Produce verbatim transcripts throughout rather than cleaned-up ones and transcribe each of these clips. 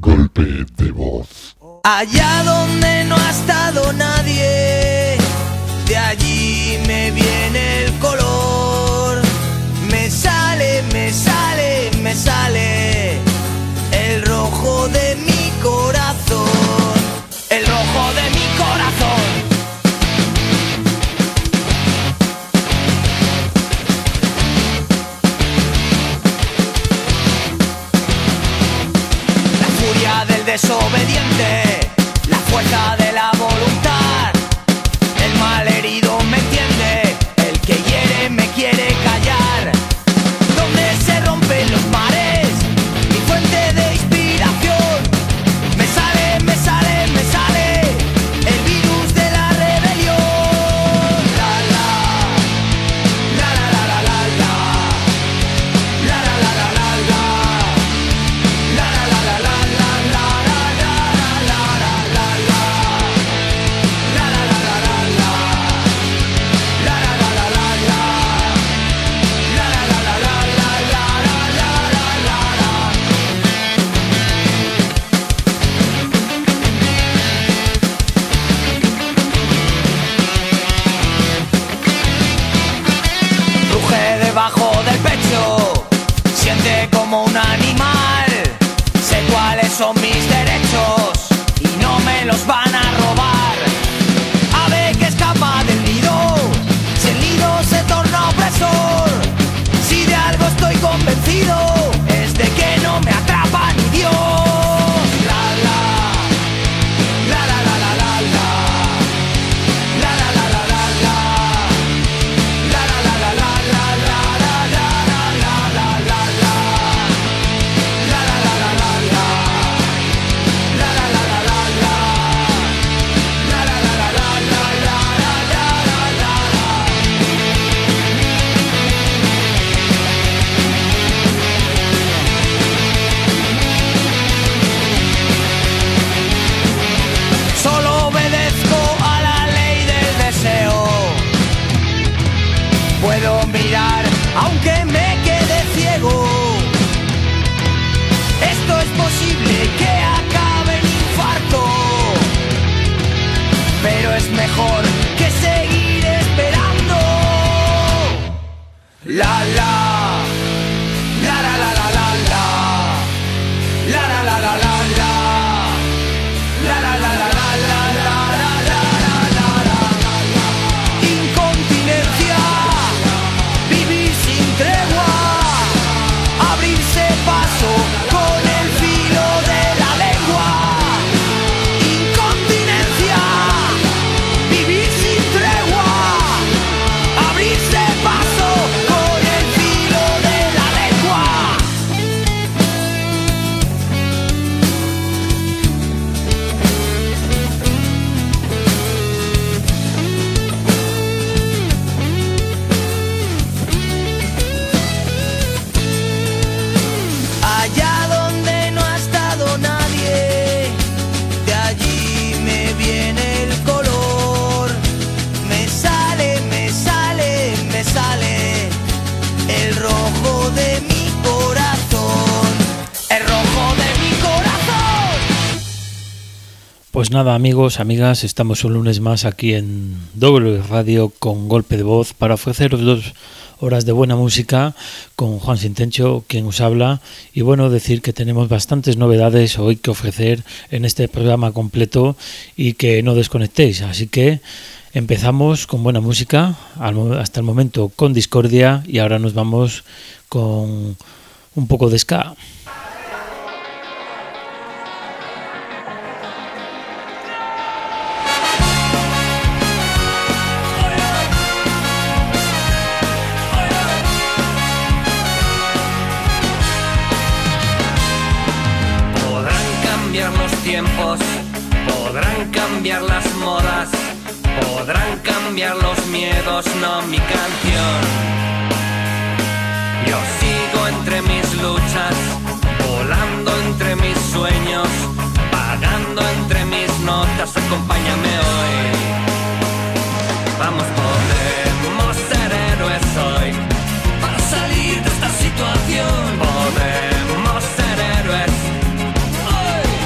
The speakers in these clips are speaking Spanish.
Golpe de voz. Allá donde no ha estado nadie, de allí me viene el color. Me sale, me sale, me sale el rojo de mi corazón. El rojo de mi corazón. La furia del desobediente, la fuerza de la voluntad. El malherido me entiende, el que hiere me quiere callar. Donde se rompen los mares, mi fuente de inspiración. Me sale, me sale, me sale el virus de la rebelión. La la, la la la la la la, la la la la la la, la la la la la la la, la la la la la la, la la la la la la, la la la la la la, la la la la la la, la la la la. Ruge debajo del pecho, siente como un animal. Sé cuáles son mis derechos y no me los van a robar. Ave que escapa del nido, si el nido se torna opresor. Si de algo estoy convencido, es de que no me atrapa ni Dios. La la, la la la la la la, la la la la la la, la la la la la la la, la la la la la la, la la la la la la, la la la la la la, la la la la la la, Solo obedezco a la ley del deseo. Puedo mirar aunque me quede ciego. Esto es posible que acabe en infarto, pero es mejor que seguir esperando. La la, la la la la la la, la la la la la la, la la la la la la, la la la la la la. Incontinencia, vivir sin tregua, abrirse paso con el filo de la lengua. Incontinencia, vivir sin tregua, abrirse paso con el filo de la lengua. Allá donde no ha estado nadie, de allí me viene el color. Me sale, me sale, me sale el rojo de mi corazón. El rojo de mi corazón. Pues nada, amigos, amigas, estamos un lunes más aquí en W Radio con Golpe de Voz para ofreceros dos horas de buena música con Juan Sintencho, quien os habla, y bueno, decir que tenemos bastantes novedades hoy que ofrecer en este programa completo y que no desconectéis, así que empezamos con buena música, hasta el momento con Discordia, y ahora nos vamos con un poco de ska. Podrán cambiar los tiempos, podrán cambiar las modas, podrán cambiar los miedos, no mi canción. Yo sigo entre mis luchas, volando entre mis sueños, vagando entre mis notas, acompáñame hoy. Vamos, podemos ser héroes hoy, para salir de esta situación. Podemos ser héroes hoy.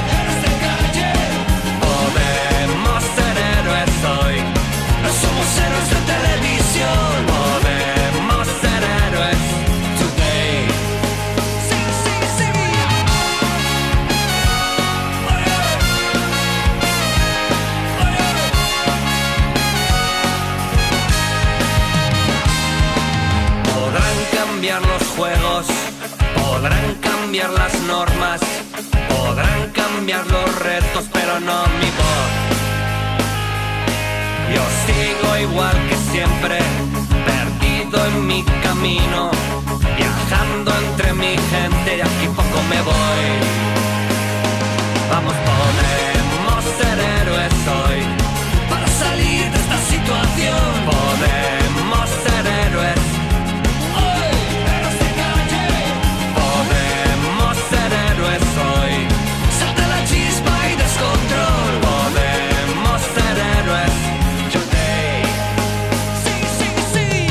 camino, viajando entre mi gente, y aquí poco me voy. Vamos, podemos ser héroes hoy para salir de esta situación. Podemos ser héroes hoy, pero sin calle. Podemos ser héroes hoy. Salta la chispa y descontrol. Podemos ser héroes today. Sí, sí, sí.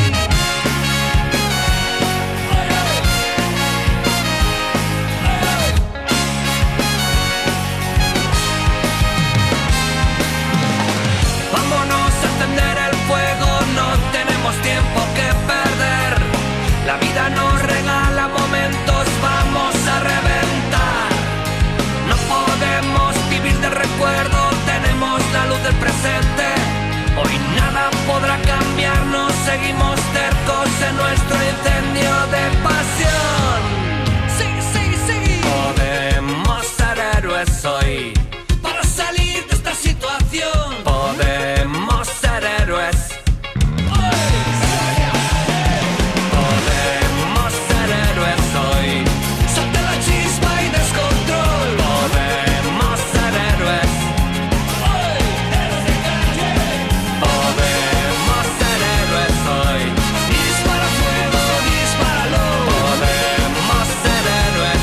Vámonos a encender el fuego, no tenemos tiempo que perder. La vida nos regala momentos, vamos a reventar. No podemos vivir de recuerdo, tenemos la luz del presente. Hoy nada podrá cambiarnos, seguimos tercos en nuestro incendio de pasión. Sí, sí, sí. Podemos ser héroes hoy para salir de esta situación. Podemos ser héroes. Podemos ser héroes hoy. Salta la chispa y descontrol. Podemos ser héroes. Podemos ser héroes hoy. Dispara fuego, dispáralo. Podemos ser héroes.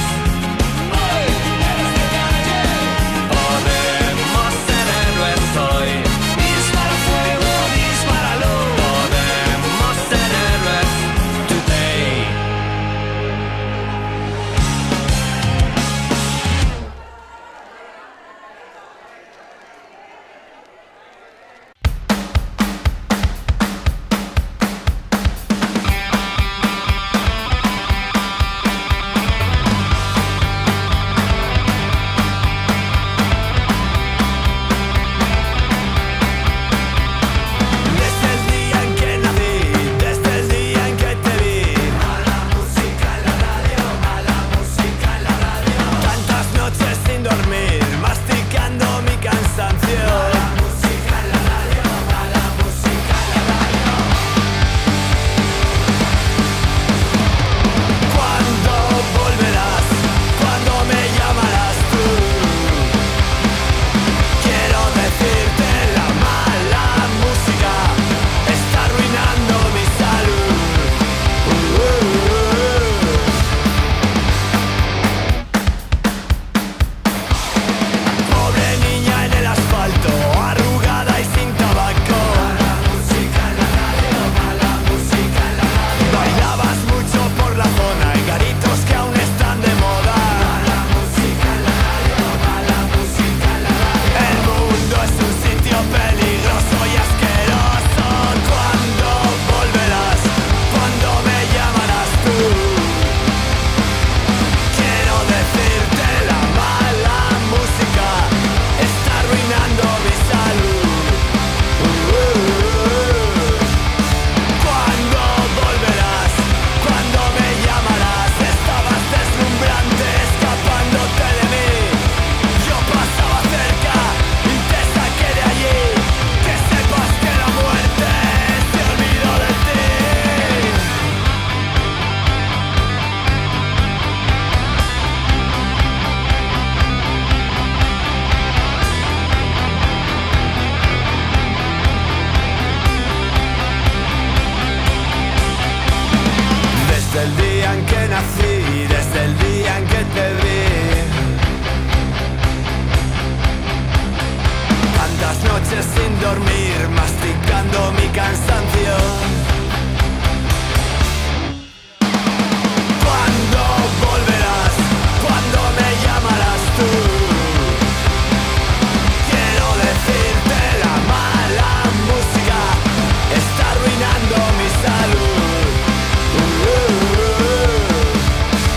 Podemos ser héroes hoy. Dispara fuego, dispáralo. Podemos ser héroes today. Desde el día en que nací, desde el día en que te vi. Mala música en la radio, mala música en la radio. Tantas noches sin dormir, masticando mi cansancio. Mala música en la radio, mala música en la radio. ¿Cuándo volverás? ¿Cuándo me llamarás tú? Quiero decirte, la mala música está arruinando mi salud. Uh, uh, uh. Pobre niña en el asfalto, arrugada y sin tabaco. Mala música en la radio, mala música en la radio. Bailabas mucho por la zona en garitos que aún están de moda. Mala música en la radio, mala música en la radio. El mundo es un sitio peligroso y asqueroso. ¿Cuándo volverás? ¿Cuándo me llamarás tú? Quiero decirte, la mala música está arruinando mi salud. Uh, uh, uh. ¿Cuándo volverás? ¿Cuándo me llamarás? Estabas deslumbrante, escapándote de mí. Yo pasaba cerca y te saqué de allí. Que sepas que la muerte se olvidó de ti. Desde el día en que nací, desde el día en que te vi. Tantas noches sin dormir, masticando mi cansancio. ¿Cuándo volverás? ¿Cuándo me llamarás tú? Quiero decirte, la mala música está arruinando mi salud. Uh, uh, uh.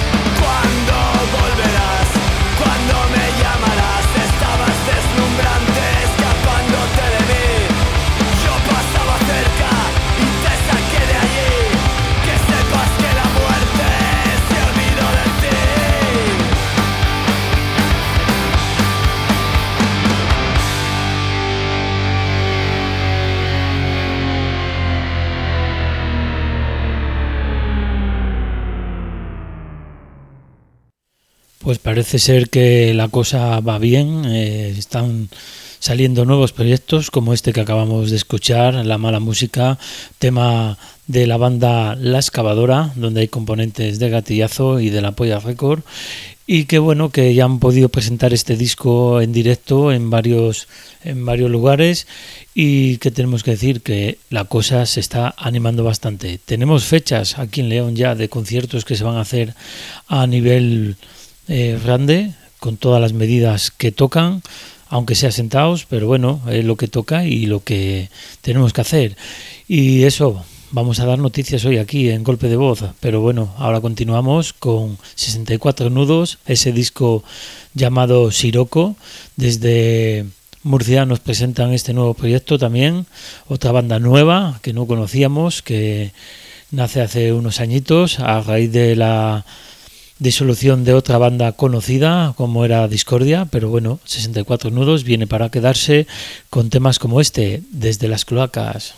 Pues parece ser que la cosa va bien, eh, están saliendo nuevos proyectos como este que acabamos de escuchar, La Mala Música, tema de la banda La Excavadora, donde hay componentes de Gatillazo y de La Polla Record, y que bueno, que ya han podido presentar este disco en directo en varios, en varios lugares, y que tenemos que decir que la cosa se está animando bastante. Tenemos fechas aquí en León ya de conciertos que se van a hacer a nivel eh, grande, con todas las medidas que tocan, aunque sea sentados, pero bueno, es lo que toca y lo que tenemos que hacer. Y eso, vamos a dar noticias hoy aquí en Golpe de Voz, pero bueno, ahora continuamos con sesenta y cuatro Nudos, ese disco llamado Siroco. Desde Murcia nos presentan este nuevo proyecto también, otra banda nueva que no conocíamos, que nace hace unos añitos a raíz de la disolución de otra banda conocida como era Discordia, pero bueno, sesenta y cuatro Nudos viene para quedarse con temas como este, Desde las Cloacas.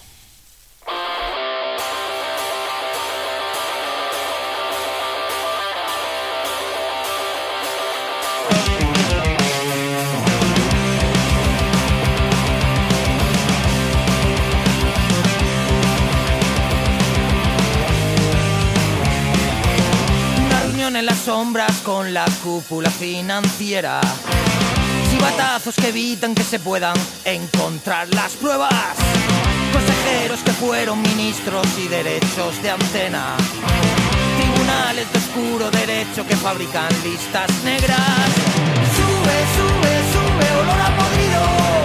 Sombras con la cúpula financiera, chivatazos que evitan que se puedan encontrar las pruebas, consejeros que fueron ministros y derechos de antena, tribunales de oscuro derecho que fabrican listas negras. Sube, sube, sube, olor a podrido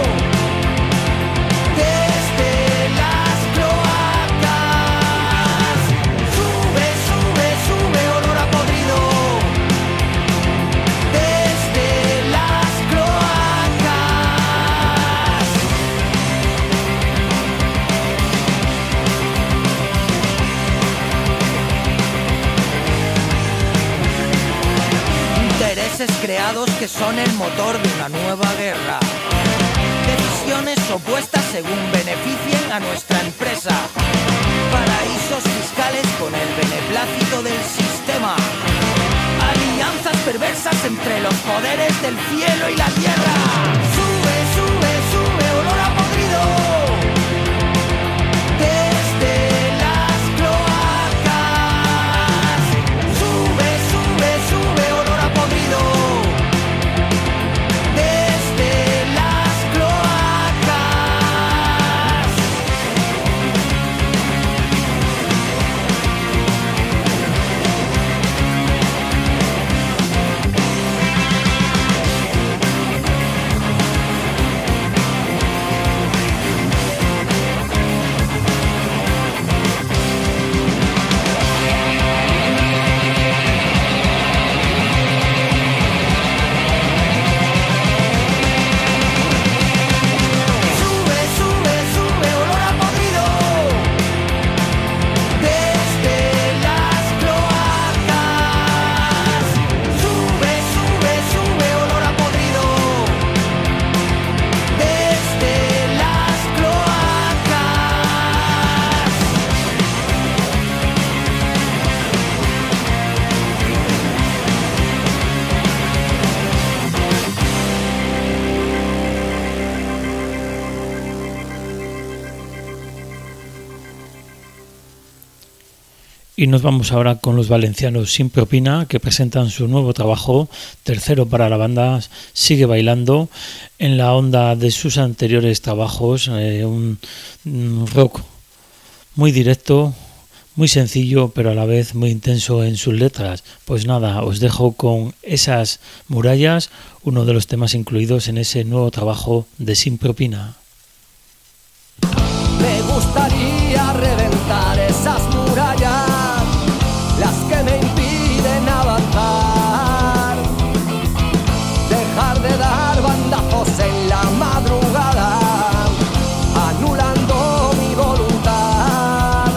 desde las cloacas. Sube, sube, sube, olor a podrido. Creados que son el motor de una nueva guerra. Decisiones opuestas según beneficien a nuestra empresa. Paraísos fiscales con el beneplácito del sistema. Alianzas perversas entre los poderes del cielo y la tierra. Sube, sube, sube, olor a podrido desde las cloacas. Sube, sube, sube, olor a podrido. Y nos vamos ahora con los valencianos Sin Propina, que presentan su nuevo trabajo, tercero para la banda, Sigue Bailando, en la onda de sus anteriores trabajos, eh, un, un rock muy directo, muy sencillo, pero a la vez muy intenso en sus letras. Pues nada, os dejo con Esas Murallas, uno de los temas incluidos en ese nuevo trabajo de Sin Propina. Me gustaría reventar esas murallas, las que me impiden avanzar, dejar de dar bandazos en la madrugada, anulando mi voluntad.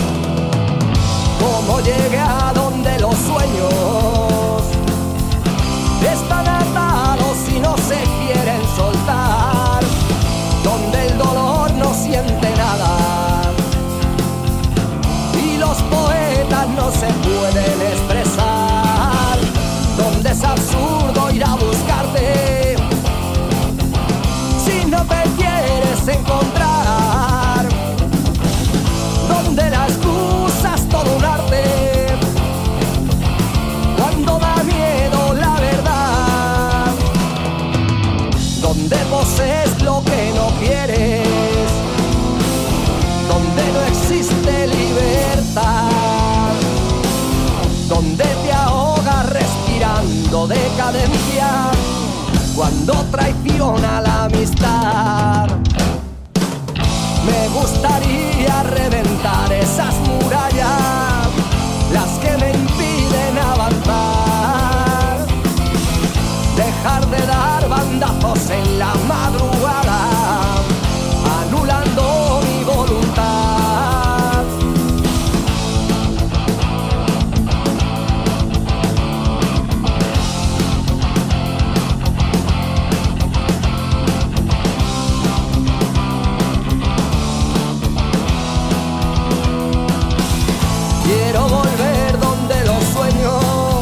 Como llegué a donde los sueños decadencia cuando traiciona la amistad. Me gustaría reventar esas murallas, las que me impiden avanzar, dejar de dar bandazos en la madrugada, anulando mi voluntad. Quiero volver donde los sueños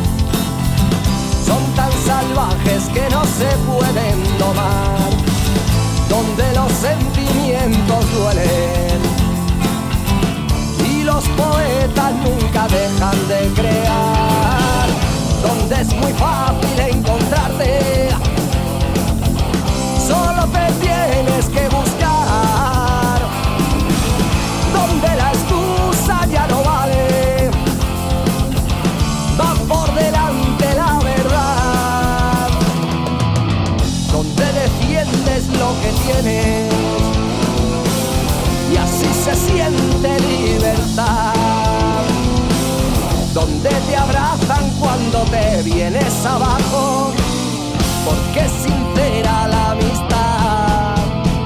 son tan salvajes que no se pueden domar, donde los sentimientos duelen y los poetas nunca dejan de crear, donde es muy fácil encontrarte, solo te tienes que buscar, donde la excusa ya no vale, va por delante la verdad, donde defiendes lo que tienes y así se siente libertad, donde te abrazan cuando te vienes abajo, porque es sincera la amistad.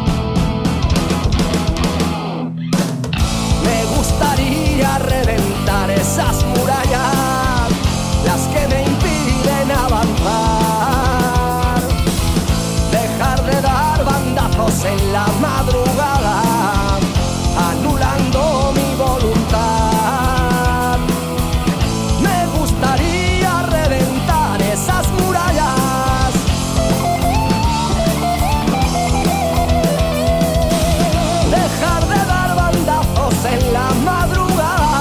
Me gustaría reventar esas murallas, las que me impiden avanzar, dejar de dar bandazos en la madrugada, anulando mi voluntad. Me gustaría reventar esas murallas, dejar de dar bandazos en la madrugada.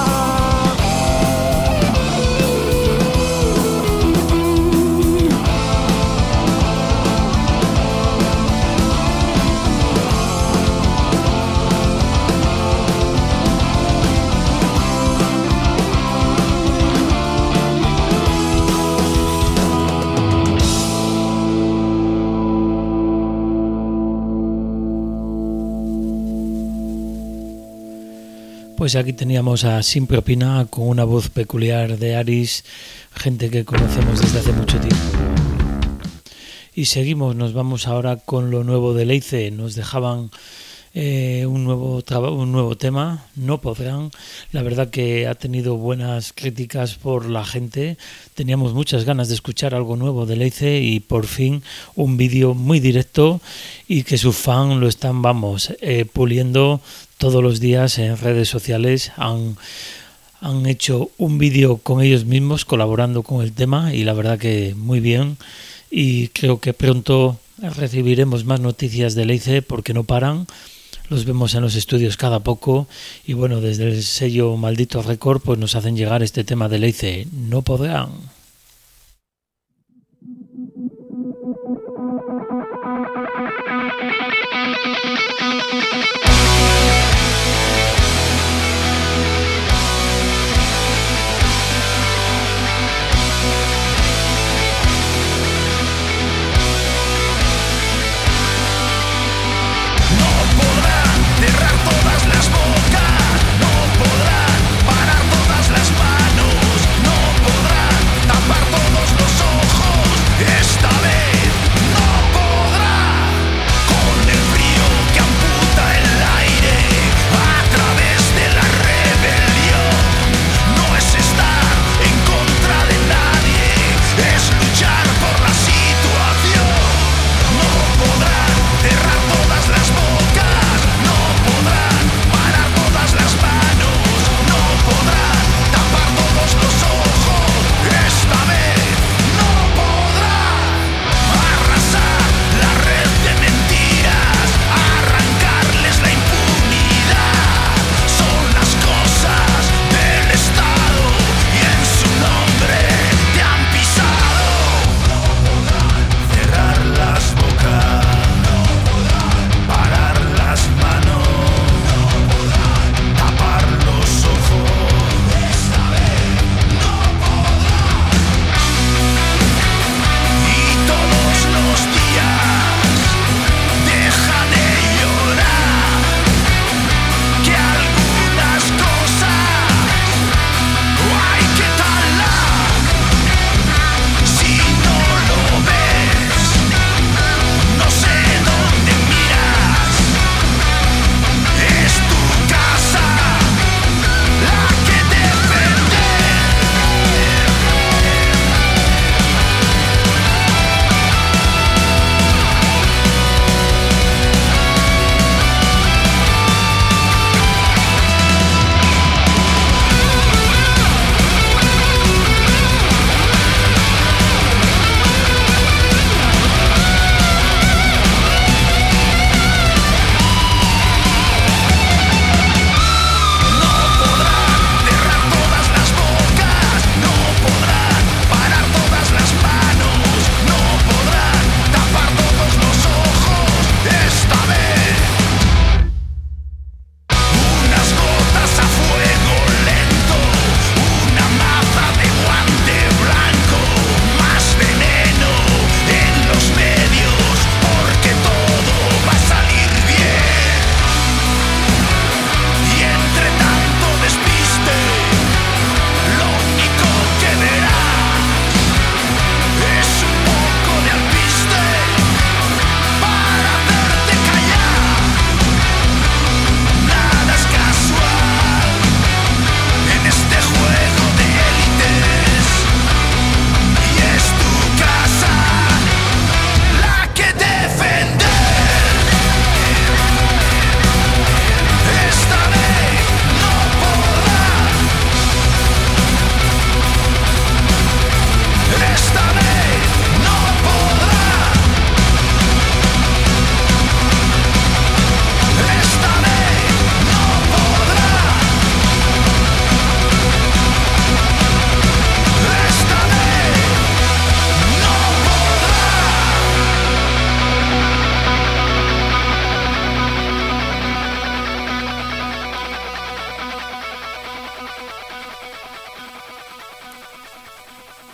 Pues aquí teníamos a Sin Propina con una voz peculiar de Aris, gente que conocemos desde hace mucho tiempo. Y seguimos, nos vamos ahora con lo nuevo de Leice. Nos dejaban eh, un, nuevo traba- un nuevo tema, No Podrán. La verdad que ha tenido buenas críticas por la gente. Teníamos muchas ganas de escuchar algo nuevo de Leice y por fin un vídeo muy directo y que sus fans lo están, vamos, eh, puliendo todos los días en redes sociales. Han, han hecho un vídeo con ellos mismos colaborando con el tema y la verdad que muy bien, y creo que pronto recibiremos más noticias de Leice porque no paran. Los vemos en los estudios cada poco y bueno, desde el sello Maldito Record pues nos hacen llegar este tema de Leice, No Podrán. Cerrar todas las bocas, no podrán parar todas las manos, no podrán tapar todos los ojos, esta vez no podrán. Con el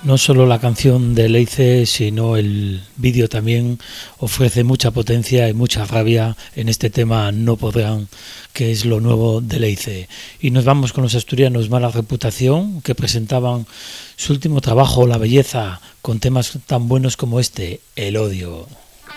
No solo la canción de Leice, sino el vídeo también ofrece mucha potencia y mucha rabia en este tema No Podrán, que es lo nuevo de Leice. Y nos vamos con los asturianos Mala Reputación, que presentaban su último trabajo, La Belleza, con temas tan buenos como este, El Odio.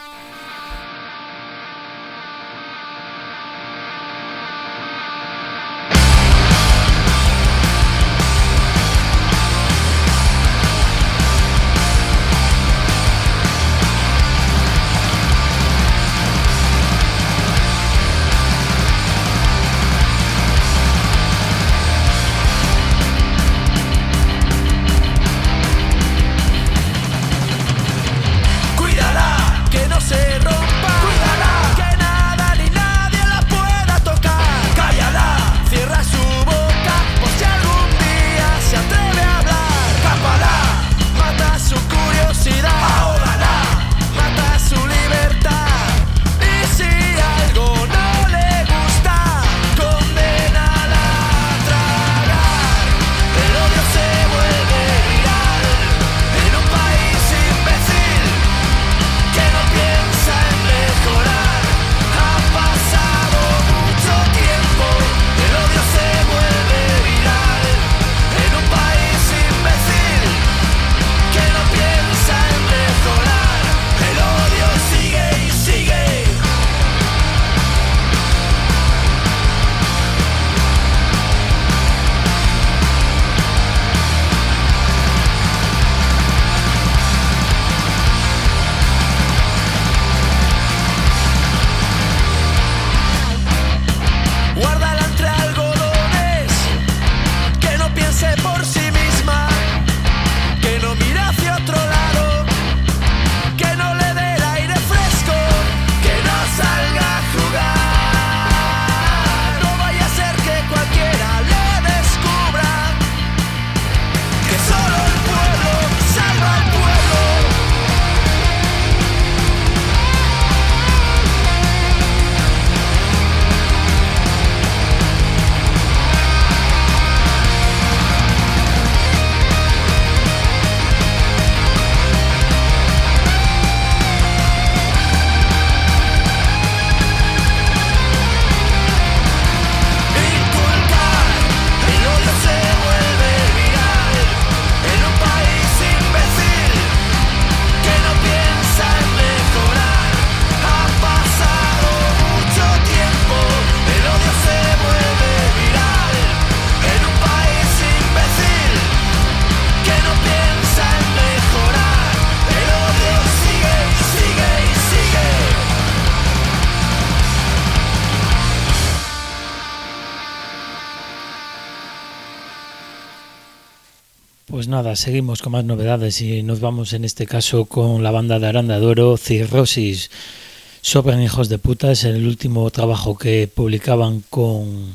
Pues nada, seguimos con más novedades y nos vamos en este caso con la banda de Aranda de Duero, Cirrosis. Sobran hijos de puta, es el último trabajo que publicaban con,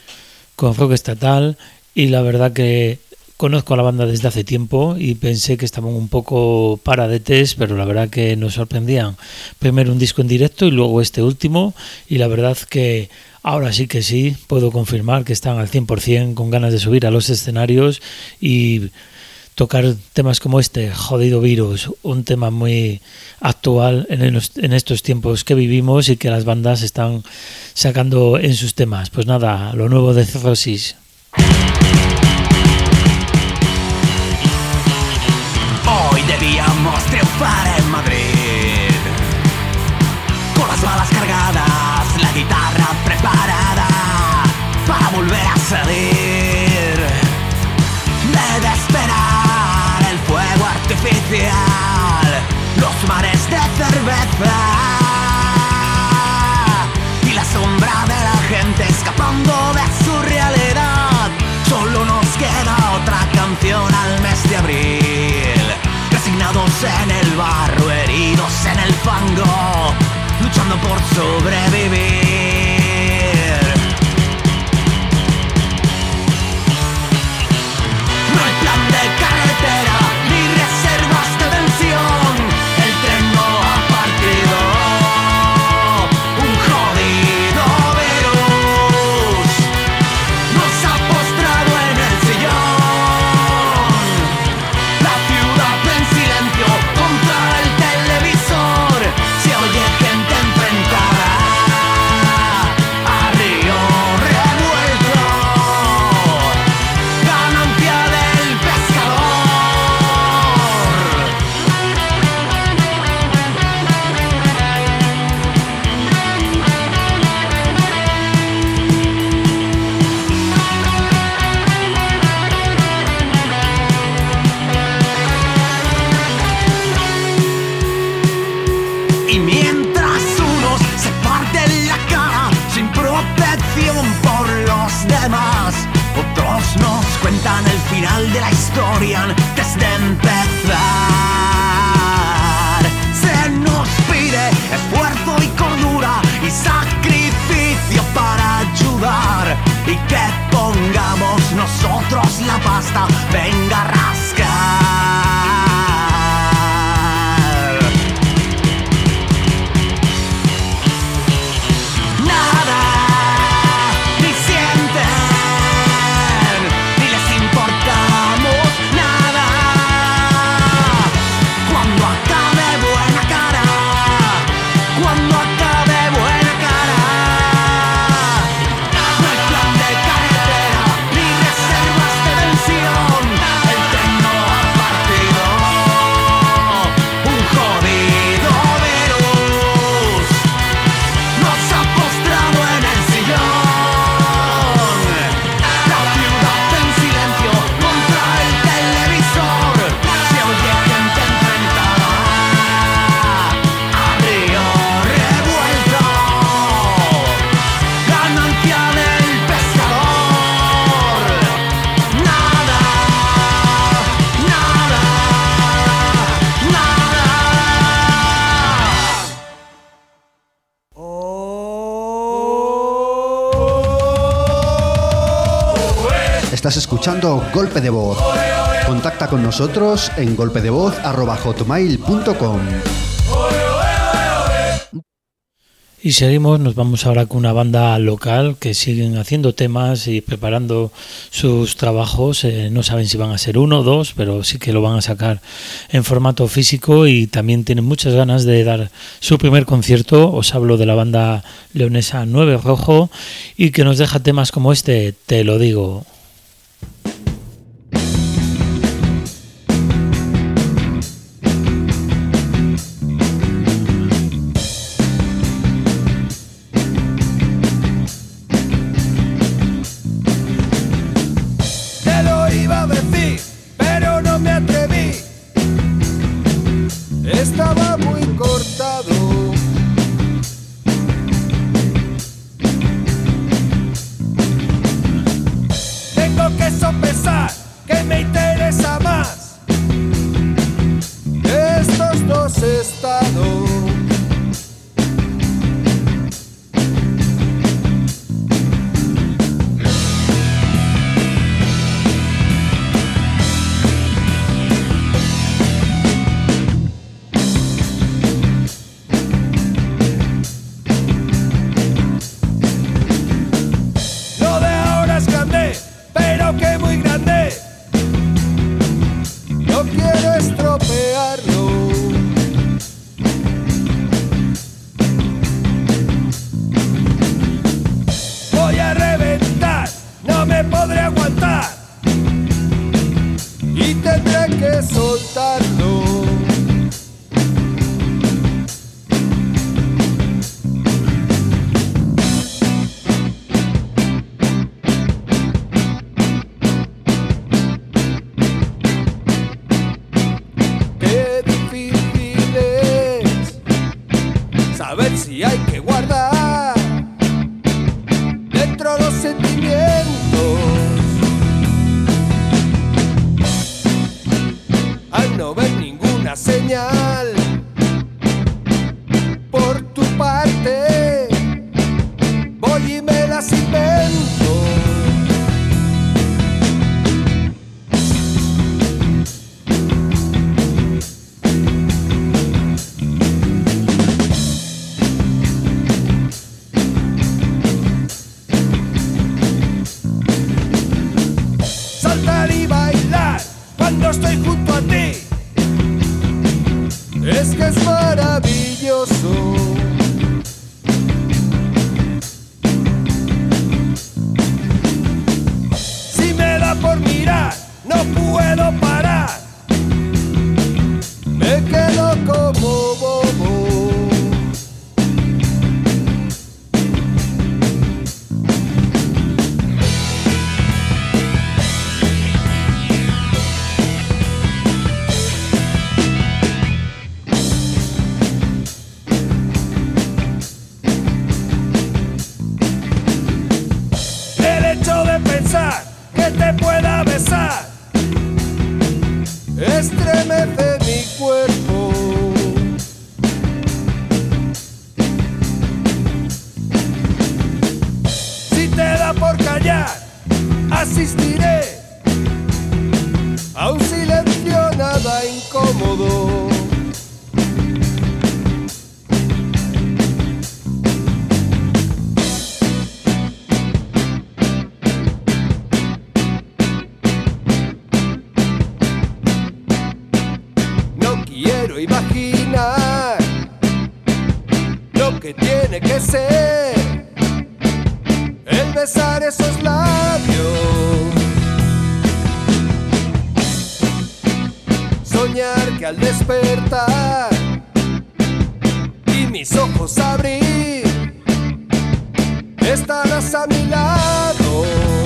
con Rock Estatal, y la verdad que conozco a la banda desde hace tiempo y pensé que estaban un poco paradetes, pero la verdad que nos sorprendían. Primero un disco en directo y luego este último, y la verdad que ahora sí que sí, puedo confirmar que están al cien por ciento con ganas de subir a los escenarios y tocar temas como este, Jodido Virus, un tema muy actual en estos tiempos que vivimos y que las bandas están sacando en sus temas. Pues nada, lo nuevo de Cirrosis. Hoy debíamos triunfar en Madrid, con las balas cargadas, la guitarra preparada para volver a salir, de esperar el fuego artificial, los mares de cerveza y la sombra de la gente escapando de su realidad. Solo nos queda otra canción al mes de abril, resignados en el barro, heridos en el fango, luchando por sobrevivir. No hay plan de carretera ni reservas de tensión, el tren no ha partido, un jodido virus nos ha postrado en el sillón. La ciudad final de la historia antes de empezar. Se nos pide esfuerzo y cordura y sacrificio para ayudar, y que pongamos nosotros la pasta, venga a rascar. Estás escuchando Golpe de Voz. Contacta con nosotros en golpedevoz arroba hotmail punto com. Y seguimos, nos vamos ahora con una banda local que siguen haciendo temas y preparando sus trabajos. Eh, no saben si van a ser uno o dos, pero sí que lo van a sacar en formato físico y también tienen muchas ganas de dar su primer concierto. Os hablo de la banda leonesa Nueve Rojo y que nos deja temas como este, Te lo digo. Estaba muy cortado. Tengo que sopesar que me interesa más estos dos estados. resistiré a un silencio nada incómodo. No quiero imaginar lo que tiene que ser el besar esos labios, soñar que al despertar y mis ojos abrir, estarás a mi lado.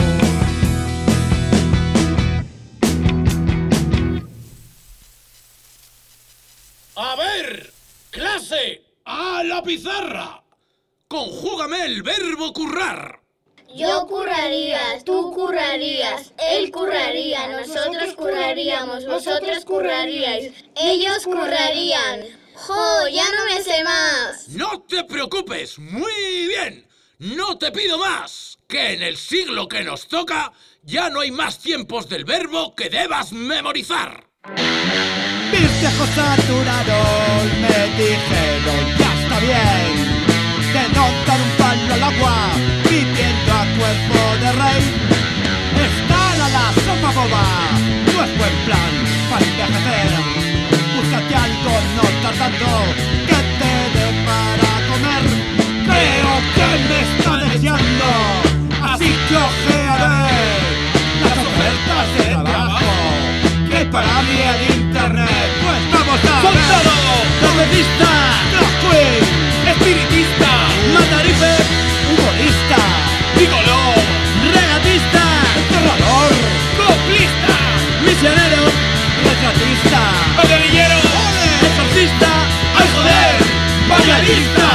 A ver, clase, a la pizarra. Conjúgame el verbo currar. Yo curraría, tú currarías, él curraría, nosotros curraríamos, vosotros curraríais, ellos currarían. ¡Jo, ya no me sé más! No te preocupes, muy bien. No te pido más, que en el siglo que nos toca ya no hay más tiempos del verbo que debas memorizar. Mis viejos saturaron, me dijeron, ya está bien, de no dar un palo al agua, viviendo a cuerpo de rey. Estar a la sopa boba no es buen plan para envejecer. Búscate algo no tardando que te dé para comer. Creo que me está deseando, así que ojearé las ofertas de trabajo que hay para mí en internet. Pues vamos a ver. ¡Soldado! ¡Trapecista! ¡Drag queen! ¡Espiritista! ¡Matarife! ¡Humorista! ¡Gigoló! ¡Regatista! ¡Enterrador! ¡Coplista! ¡Misionero! ¡Retratista! ¡Guerrillero! ¡Exorcista! ¡Ay, joder! ¡Bailarista!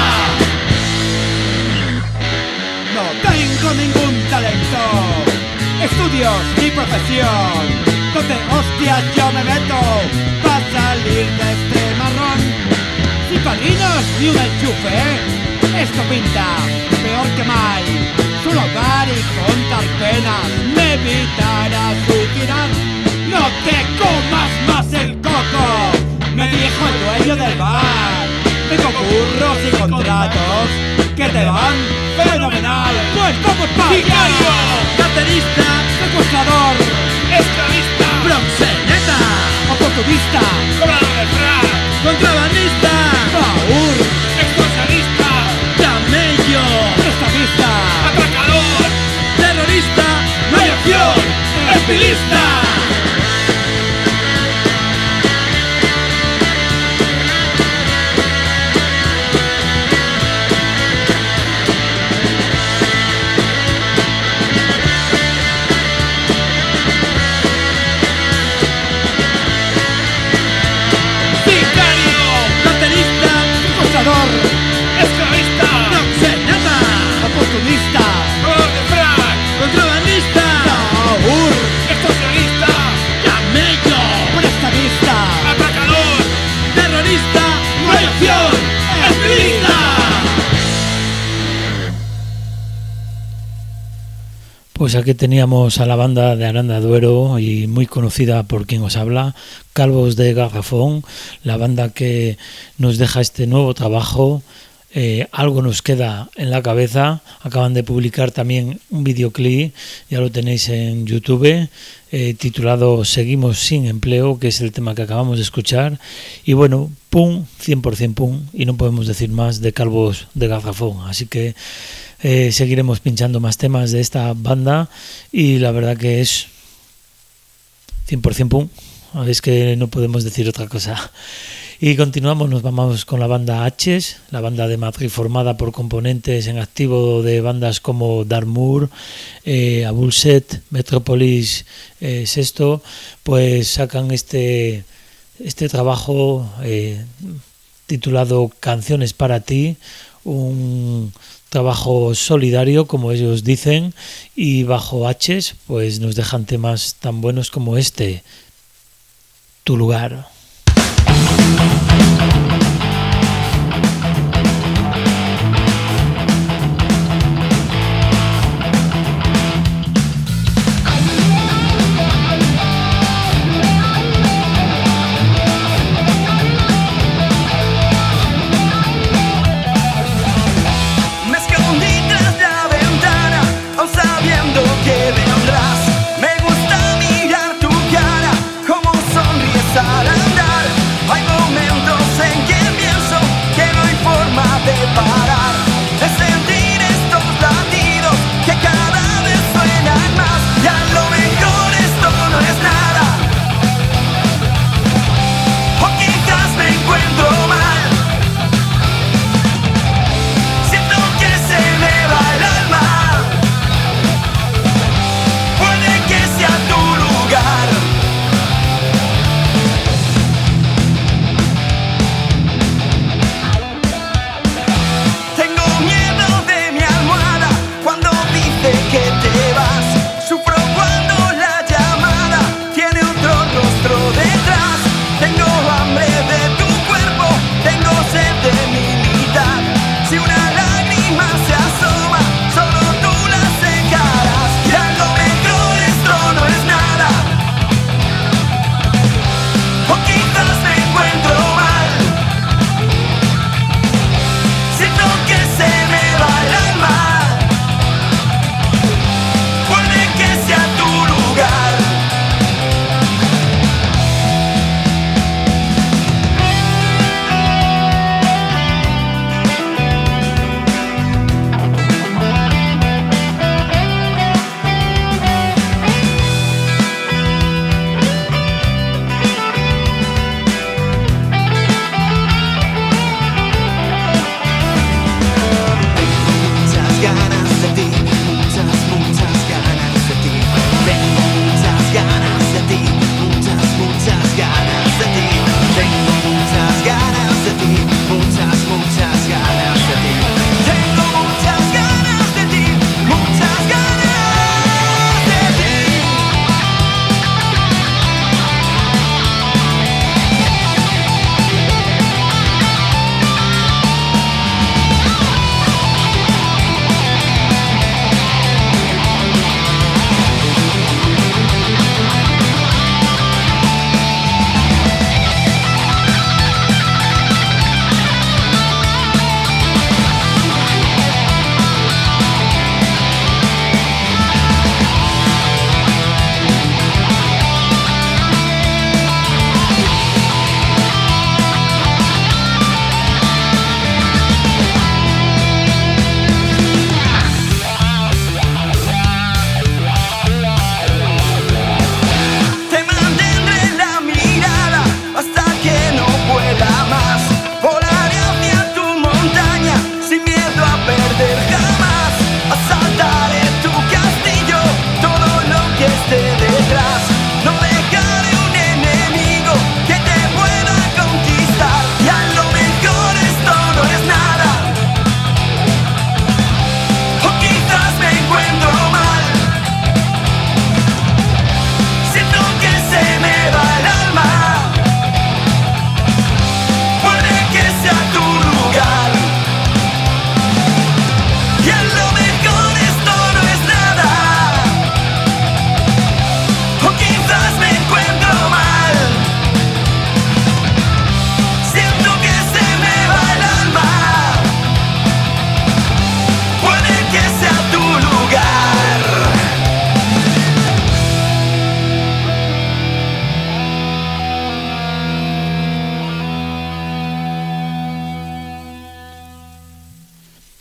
No tengo ningún talento, estudios ni profesión. Donde hostias yo me meto para salir de este marrón. Sin padrinos ni un enchufe, esto pinta peor que mal. Solo hablar y contar penas me evitará suicinar. No te comas más el coco, me dijo el dueño del bar. Tengo curros y contratos que te van fenomenal. Pues vamos para ¡Sicario! Carterista, secuestrador, ¡Esclavista! proxeneta, oportunista, ¡Cobrador de frac! contrabandista, baúr, ¡Extorsionista! camello, prestamista, ¡Atracador! terrorista, ¡No hay opción! ¡Estilista! esclavista, proxeneta, oportunista, ¡Cobrador de frac! contrabandista, baúr, ¡Extorsionista! camello, prestamista, ¡Atracador! terrorista, ¡No hay opción! ¡Estilista! Pues aquí teníamos a la banda de Aranda Duero y muy conocida por quien os habla, Calvos de Garrafón, la banda que nos deja este nuevo trabajo. Eh, algo nos queda en la cabeza. Acaban de publicar también un videoclip, ya lo tenéis en YouTube, eh, titulado Seguimos sin empleo, que es el tema que acabamos de escuchar. Y bueno, pum, cien por ciento pum, y no podemos decir más de Calvos de Garrafón. Así que eh, seguiremos pinchando más temas de esta banda y la verdad que es cien por ciento pum. Es que no podemos decir otra cosa. Y continuamos, nos vamos con la banda H's, la banda de Madrid formada por componentes en activo de bandas como Darmour, eh, Abulset, Metropolis, eh, Sexto, pues sacan este, este trabajo eh, titulado Canciones para ti, un trabajo solidario como ellos dicen, y bajo H's pues nos dejan temas tan buenos como este, Tu lugar.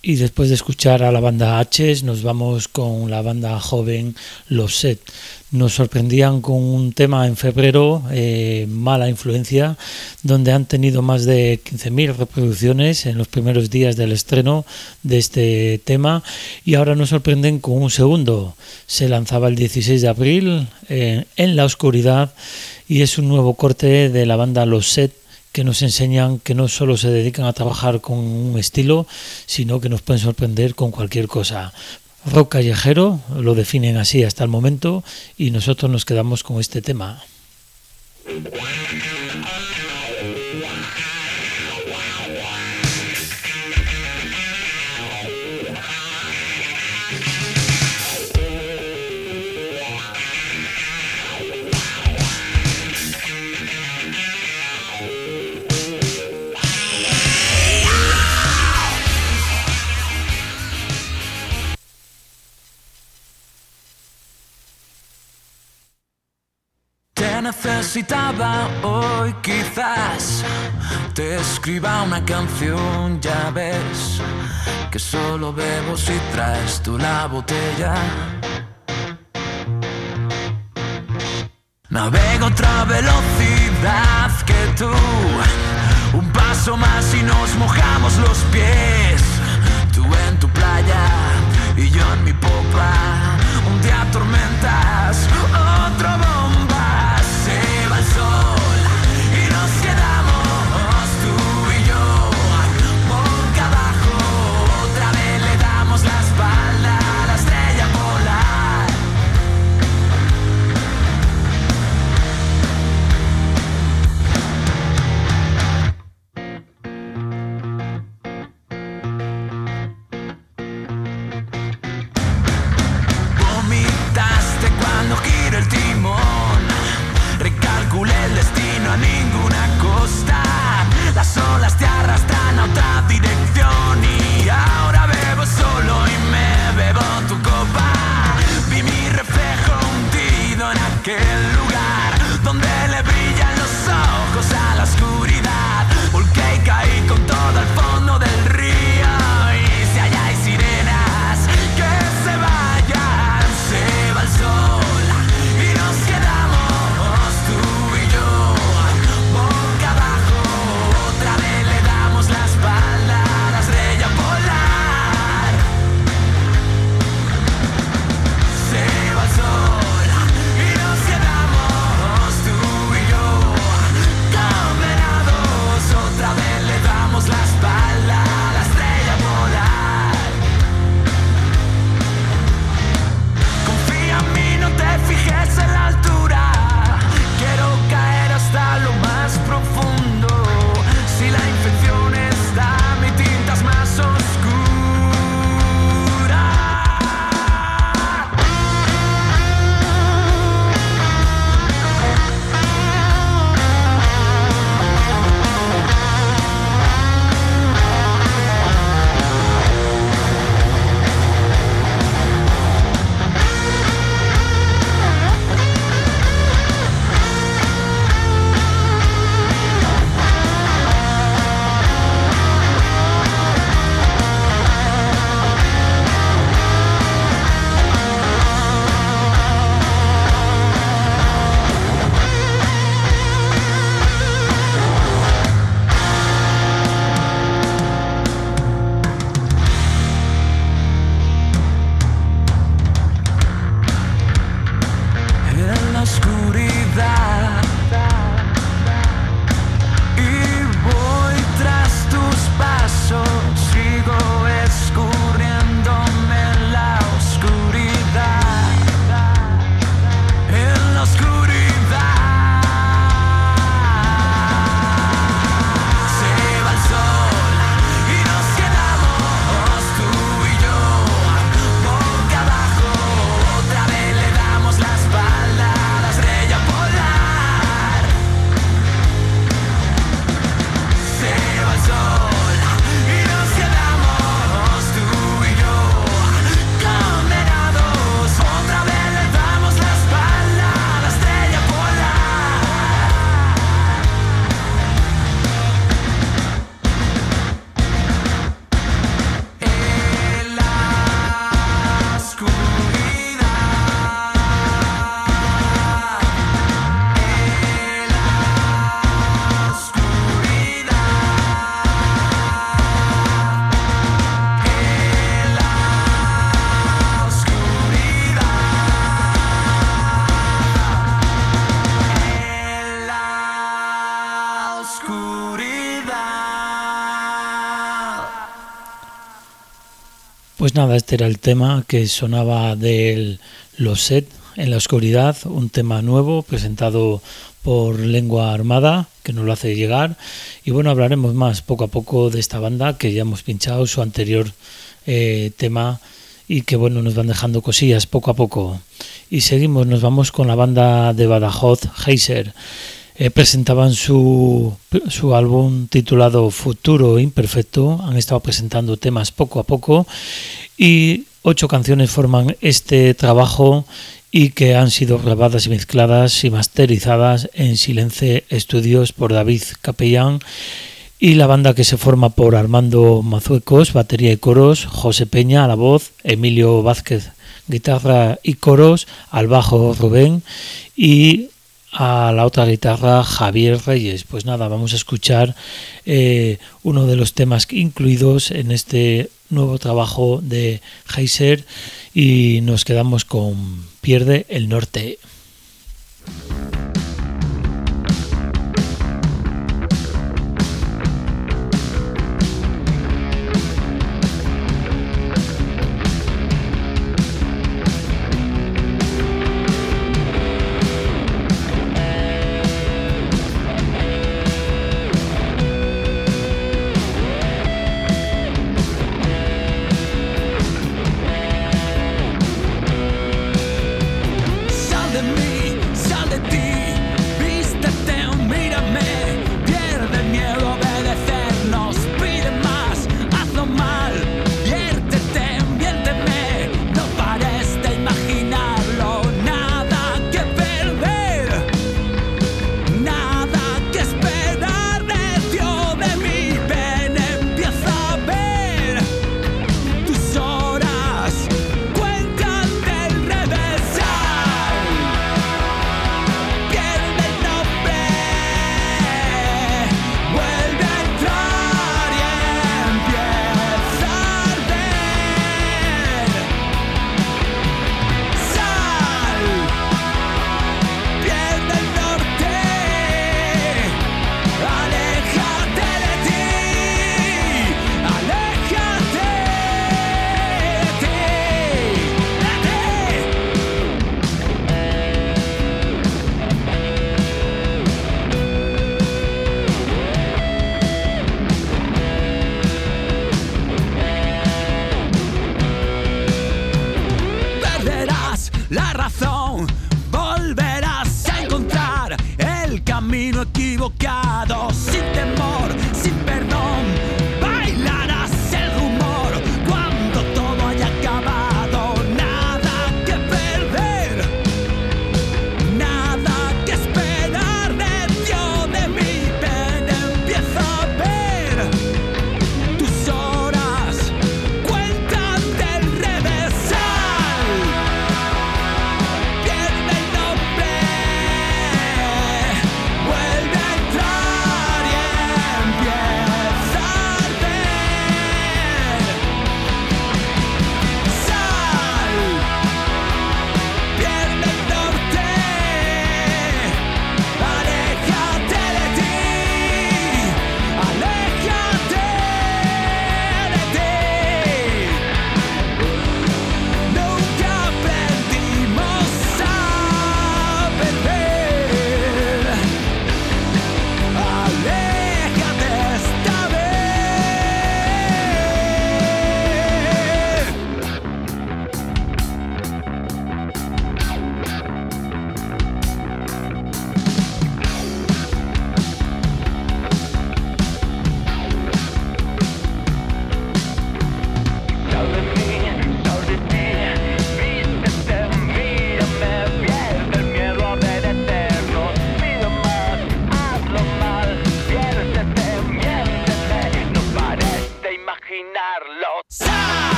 Y después de escuchar a la banda H, nos vamos con la banda joven Los Set. Nos sorprendían con un tema en febrero, eh, Mala Influencia, donde han tenido más de quince mil reproducciones en los primeros días del estreno de este tema, y ahora nos sorprenden con un segundo. Se lanzaba el dieciséis de abril, eh, En la Oscuridad, y es un nuevo corte de la banda Los Set, que nos enseñan que no solo se dedican a trabajar con un estilo, sino que nos pueden sorprender con cualquier cosa. Rock callejero, lo definen así hasta el momento, y nosotros nos quedamos con este tema. Te necesitaba hoy, quizás te escriba una canción, ya ves que solo bebo si traes tú la botella. Navego otra velocidad que tú, un paso más y nos mojamos los pies. Tú en tu playa y yo en mi popa, un día tormentas, otro bomba. Se va el sol y nos quedamos tú y yo boca abajo. Otra vez le damos la espalda a la estrella polar. Pues nada, este era el tema que sonaba del Los Set en la oscuridad, un tema nuevo presentado por Lengua Armada, que nos lo hace llegar. Y bueno, hablaremos más poco a poco de esta banda, que ya hemos pinchado su anterior eh, tema y que bueno, nos van dejando cosillas poco a poco. Y seguimos, nos vamos con la banda de Badajoz, Heiser. Eh, presentaban su, su álbum titulado Futuro Imperfecto. Han estado presentando temas poco a poco y ocho canciones forman este trabajo y que han sido grabadas y mezcladas y masterizadas en Silence Studios por David Capellán, y la banda que se forma por Armando Mazuecos, batería y coros, José Peña a la voz, Emilio Vázquez guitarra y coros, al bajo Rubén y a la otra guitarra Javier Reyes. Pues nada, vamos a escuchar eh, uno de los temas incluidos en este nuevo trabajo de Heiser y nos quedamos con Pierde el Norte.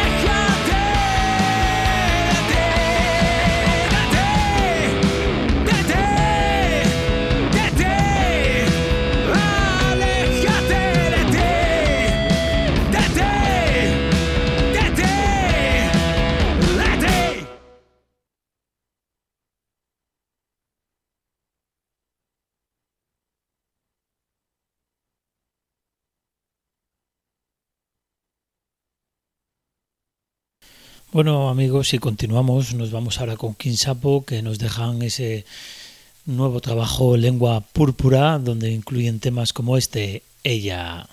Aléjate Bueno, amigos, y continuamos, nos vamos ahora con King Sapo, que nos dejan ese nuevo trabajo Lengua Púrpura, donde incluyen temas como este, Ella.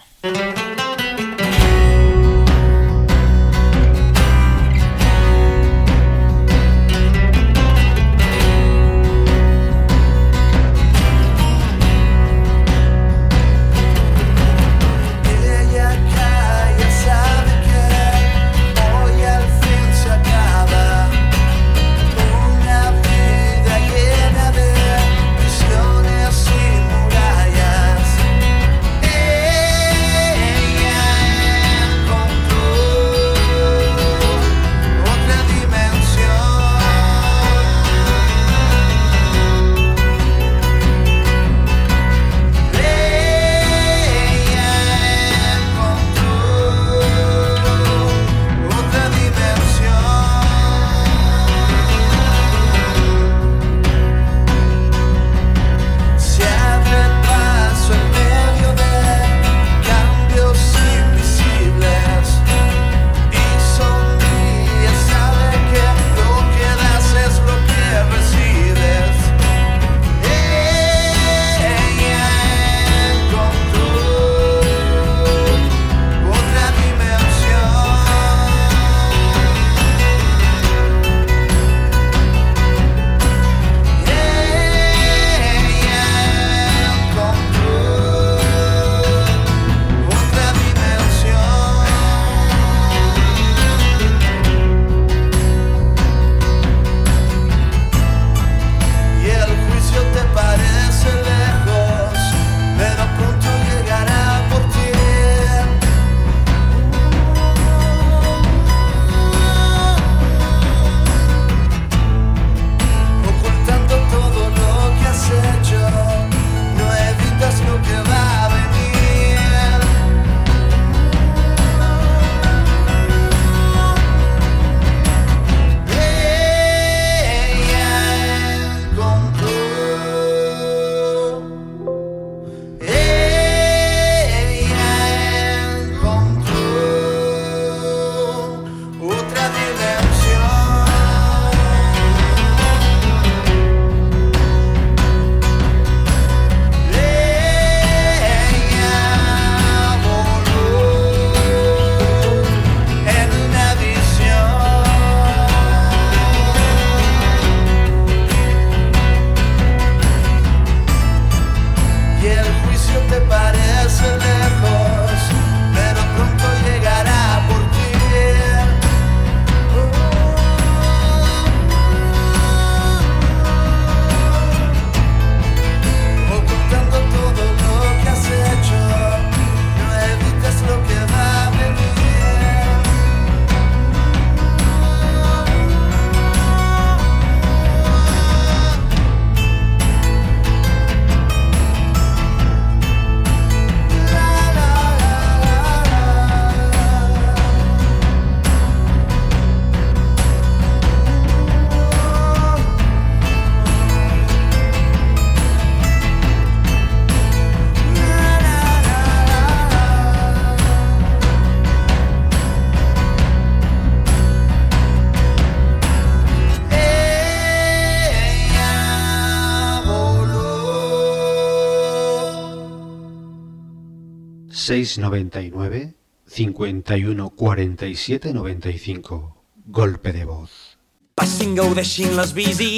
seis noventa y nueve, cincuenta y uno, cuarenta y siete, noventa y cinco. Golpe de voz. Passin, gaudeixin les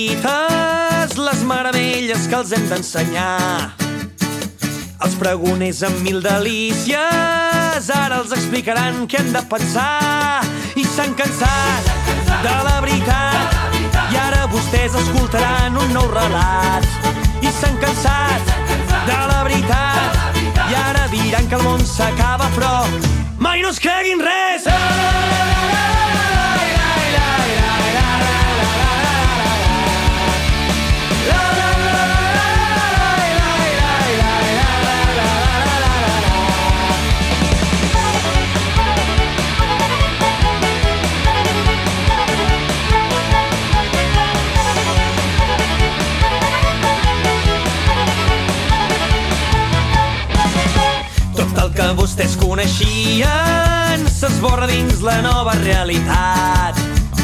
visites, les meravelles que els hem d'ensenyar. Els pregoners amb mil delícies ara els explicaran què han de pensar. I s'han cansat de la veritat i ara vostès escoltaran un nou relat. I s'han cansat de la veritat i ara diran que el món s'acaba, però mai no es creguin res. Que vostès coneixien s'esborra dins la nova realitat.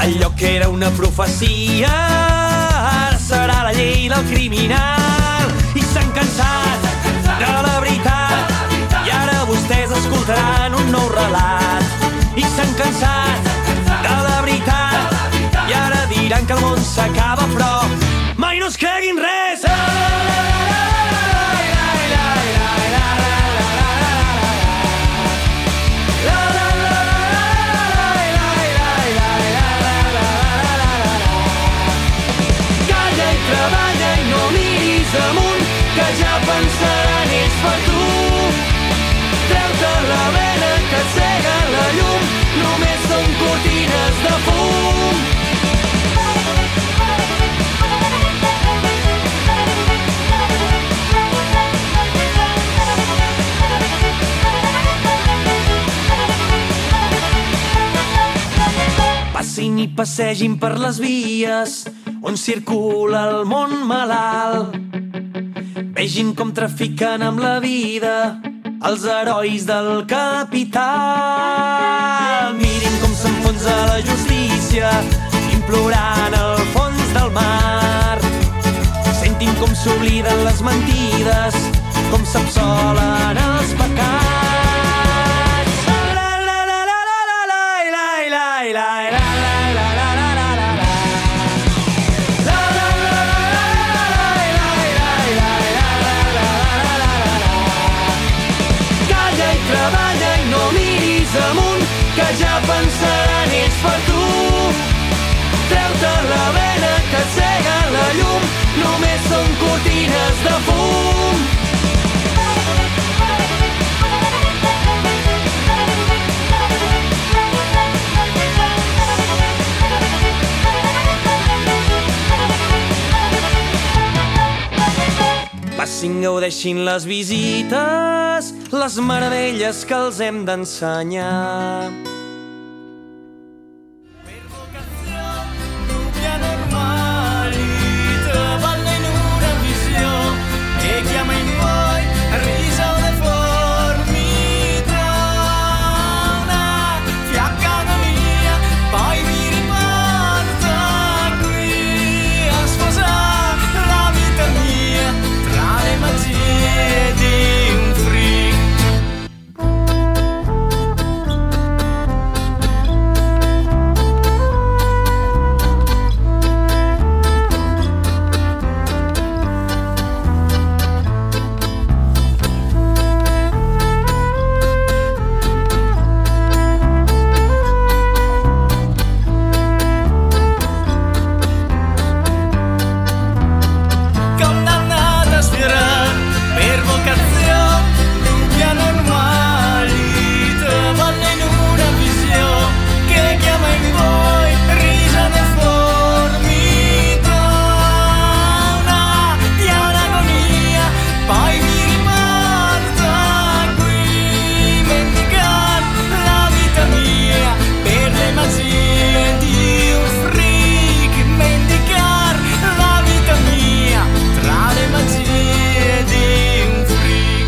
allò que era una profecia ara serà la llei del criminal. I s'han cansat de la veritat i ara vostès escoltaran un nou relat. I s'han cansat de la veritat i ara diran que el món s'acaba però mai no es creguin res. Treballa i no miris amunt, que ja pensaran ells per tu. Treu-te la vena que et cega la llum, només són cortines de fum. Passin i passegin per les vies on circula el món malalt. Vegin com trafiquen amb la vida els herois del capital. Mirin com s'enfonsa la justícia implorant el fons del mar. Sentin com s'obliden les mentides, com s'absolen els pecats. La la la la la la la la la la la. Treballa i no miris amunt, que ja pensaran ells per tu. Treu-te la vena que et cega la llum, només són cortines de fum. Passin, gaudeixin les visites, les meravelles que els hem d'ensenyar. Per vocació, rubia normalita, balla in una visió e chiama in voi risa o deformità. Una fiacca mia, poi mi riporta qui a sposare la vita mia tra le magie di un freak. Condannata a sfiorare per vocazione, rubia normalita, balla in una visione che chiama in voi risa deformità. Una piana agonia, poi mi riporta qui, mendicar la vita mia per le magie di un freak. Mendicar la vita mia tra le magie di un freak.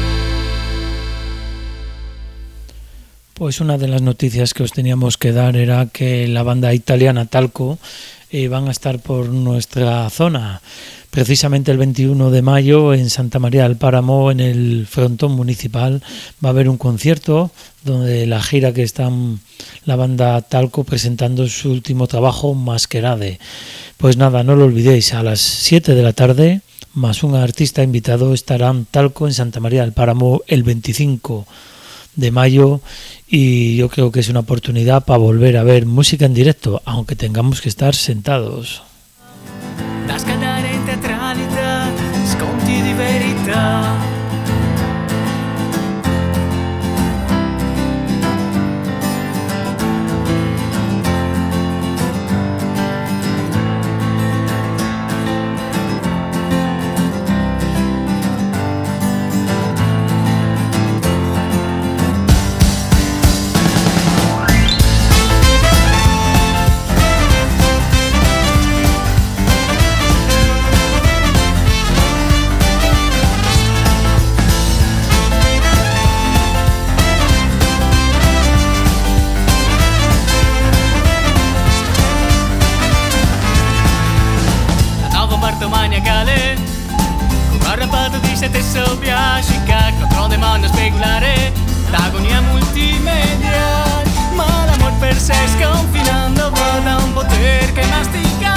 Pues una de las noticias que os teníamos que dar era que la banda italiana Talco eh, van a estar por nuestra zona. Precisamente el veintiuno de mayo en Santa María del Páramo, en el frontón municipal, va a haber un concierto donde la gira que están la banda Talco presentando su último trabajo, Masquerade. Pues nada, no lo olvidéis, a las siete de la tarde, más un artista invitado, estarán Talco en Santa María del Páramo el veinticinco de mayo, y yo creo que es una oportunidad para volver a ver música en directo, aunque tengamos que estar sentados. Da scaldare in teatralità, sconti di verità. parto maniacale. Come arrabbiato di sette sobbia, scicca, contro le mani a speculare. L'agonia multimedia, ma l'amor per sé sconfinando vota un poter che mastica.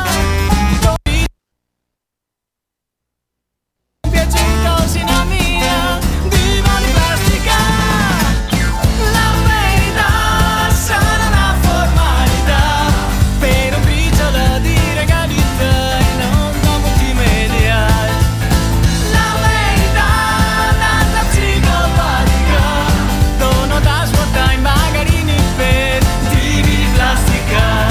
Un piacere sin a mia, viva di plastica. La verità sarà una formalità, per un briciolo di regalità e non da multimedia. La verità nata psicopatica, dono da svuotare in magarini per di plastica.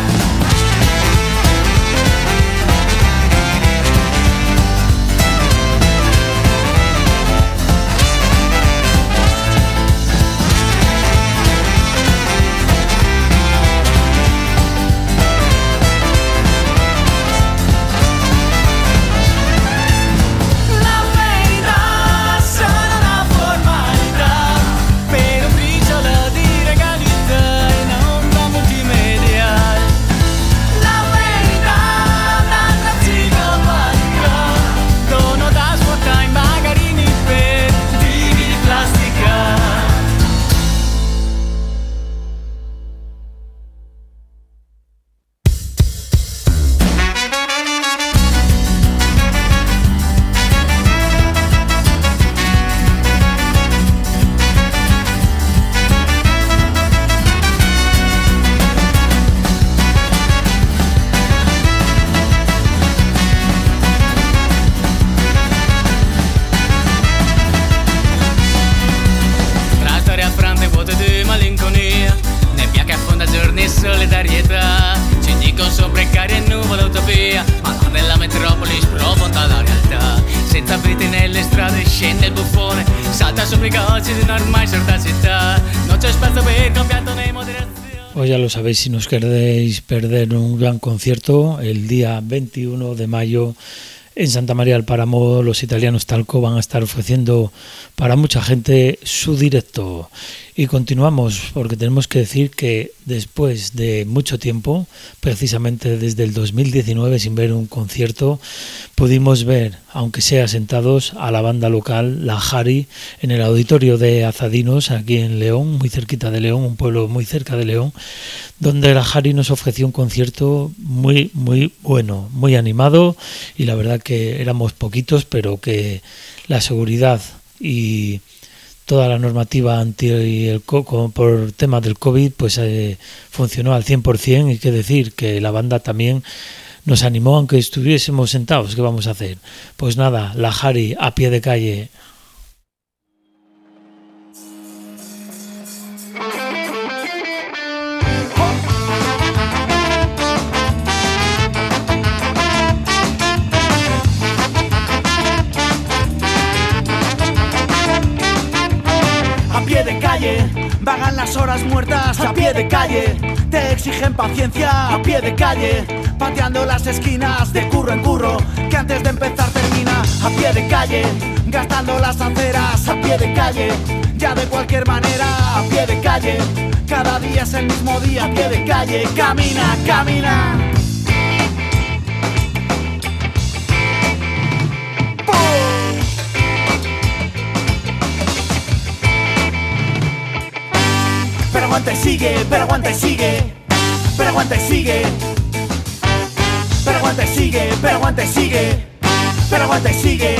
La verità sarà una formalità, per un briciolo di regalità e non da multimedia. La verità nata psicopatica, dono da svuotare in magarini per di plastica. Tra storie affrante vuote di malinconia, nebbia che affonda giorni e solidarietà. Ci dicono sono precarie e nuvola utopia, ma la della metropoli sprofonda la realtà. Senza vite nelle strade scende il buffone, salta sopra i cocci di una ormai sorda città. Non c'è spazio per compianto né moderazione. Pues ya lo sabéis, si nos queréis perder un gran concierto, el día veintiuno de mayo en Santa María del Páramo, los italianos Talco van a estar ofreciendo para mucha gente su directo. Y continuamos, porque tenemos que decir que después de mucho tiempo, precisamente desde el dos mil diecinueve sin ver un concierto, pudimos ver, aunque sea sentados, a la banda local, la Jari, en el auditorio de Azadinos, aquí en León, muy cerquita de León, un pueblo muy cerca de León, donde la Jari nos ofreció un concierto muy, muy bueno, muy animado, y la verdad que éramos poquitos, pero que la seguridad y toda la normativa anti el por temas del COVID pues eh, funcionó al cien por ciento, y que decir que la banda también nos animó aunque estuviésemos sentados. ¿Qué vamos a hacer? Pues nada, la Jari a pie de calle. Vagan las horas muertas a pie de calle, te exigen paciencia a pie de calle, pateando las esquinas de curro en curro, que antes de empezar termina a pie de calle, gastando las aceras a pie de calle, ya de cualquier manera a pie de calle, cada día es el mismo día a pie de calle, camina, camina. Pero aguanta y sigue, pero aguanta y sigue, pero aguanta y sigue, pero aguanta y sigue, pero aguanta y sigue, pero aguanta y sigue.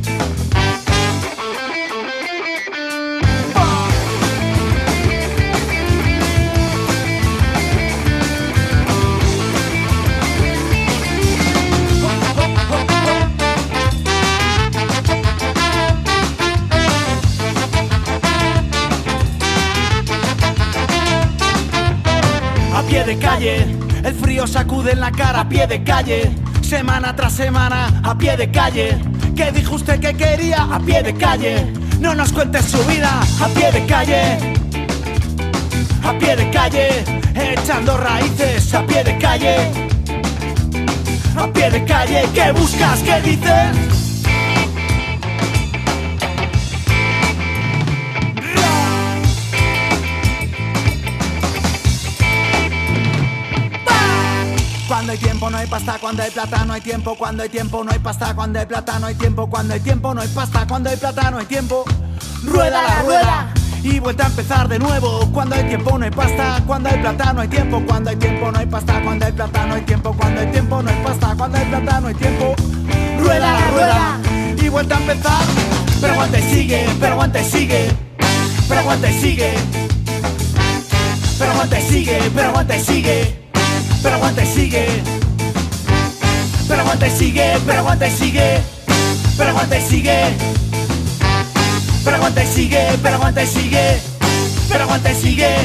A pie de calle, el frío sacude en la cara a pie de calle, semana tras semana a pie de calle. ¿Qué dijo usted que quería? A pie de calle. No nos cuentes su vida a pie de calle, a pie de calle, echando raíces a pie de calle, a pie de calle. ¿Qué buscas? ¿Qué dices? Cuando hay tiempo tiempo no hay pasta, cuando hay plata no hay tiempo, cuando hay tiempo no hay pasta, cuando hay plata no hay tiempo, cuando hay tiempo no hay pasta, cuando hay plata no hay tiempo. Rueda la rueda y vuelta a empezar de nuevo. Cuando hay tiempo no hay pasta, cuando hay plata no hay tiempo, cuando hay tiempo no hay pasta, cuando hay plata no hay tiempo, cuando hay tiempo no hay pasta, cuando hay plata no hay tiempo. Rueda la rueda y vuelta a empezar. Pero aguanta y sigue, pero aguanta y sigue, pero aguanta y sigue, pero aguanta y sigue, pero aguanta y sigue, pero aguanta y sigue, pero aguanta y sigue, pero aguanta y sigue, pero aguanta y sigue, pero aguanta y sigue, pero aguanta y sigue, pero aguanta y sigue.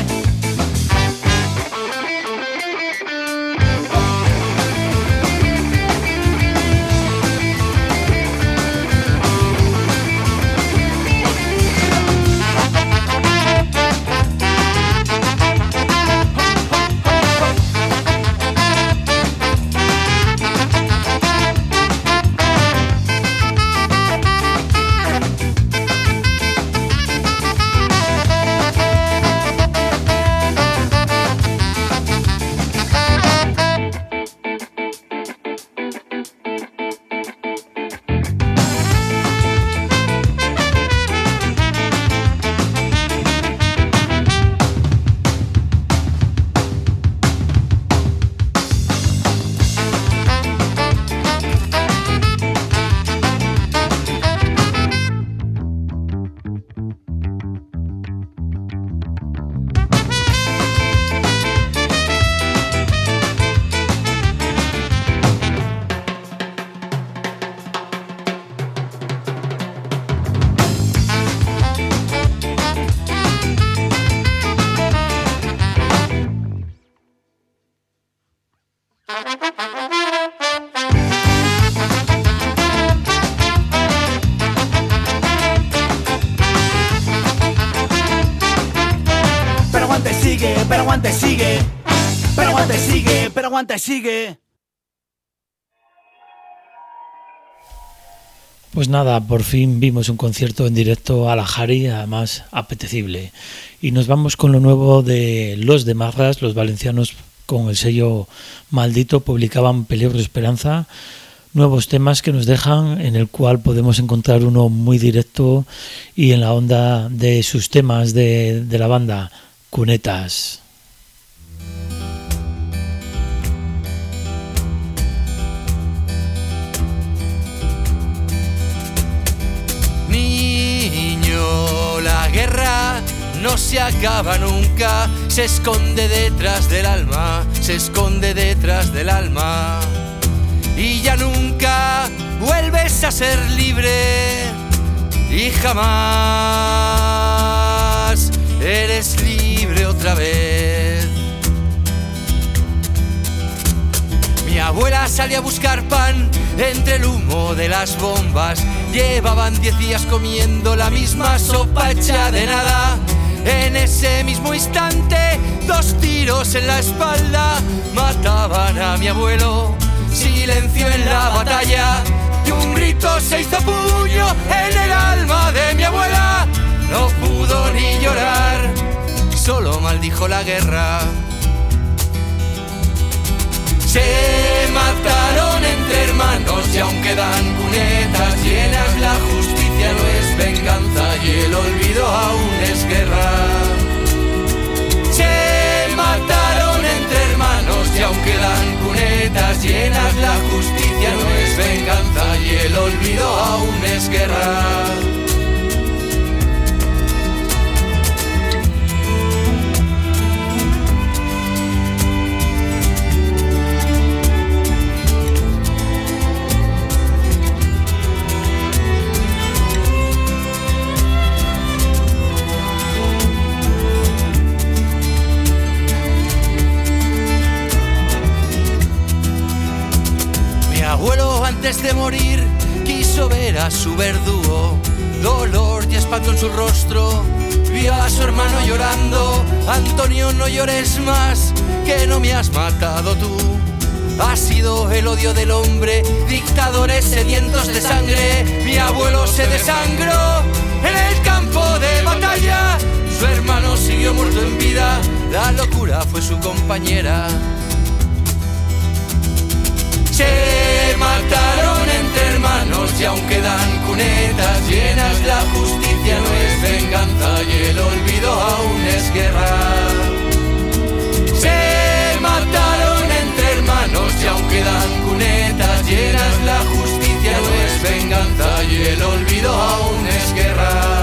Aguanta y sigue. Pues nada, por fin vimos un concierto en directo a la Jari, además apetecible. Y nos vamos con lo nuevo de Los de Marras. Los valencianos con el sello Maldito publicaban Peligro de Esperanza, nuevos temas que nos dejan, en el cual podemos encontrar uno muy directo y en la onda de sus temas de, de la banda, Cunetas. Niño, la guerra no se acaba nunca, se esconde detrás del alma, se esconde detrás del alma. Y ya nunca vuelves a ser libre, y jamás eres libre otra vez. Mi abuela salía a buscar pan entre el humo de las bombas. Llevaban diez días comiendo la misma sopa hecha de nada. En ese mismo instante, dos tiros en la espalda mataban a mi abuelo. Silencio en la batalla y un grito se hizo puño en el alma de mi abuela. No pudo ni llorar, solo maldijo la guerra. Se mataron entre hermanos y aún quedan cunetas llenas. La justicia no es venganza y el olvido aún es guerra. Se mataron entre hermanos y aún quedan cunetas llenas. La justicia no es venganza y el olvido aún es guerra. Abuelo antes de morir quiso ver a su verdugo. Dolor y espanto en su rostro, vio a su hermano llorando. Antonio, no llores más, que no me has matado tú. Ha sido el odio del hombre, dictadores sedientos de sangre. Mi abuelo se desangró en el campo de batalla. Su hermano siguió muerto en vida, la locura fue su compañera. Se mataron entre hermanos y aún quedan cunetas llenas. La justicia no es venganza y el olvido aún es guerra. Se mataron entre hermanos y aún quedan cunetas llenas. La justicia no es venganza y el olvido aún es guerra.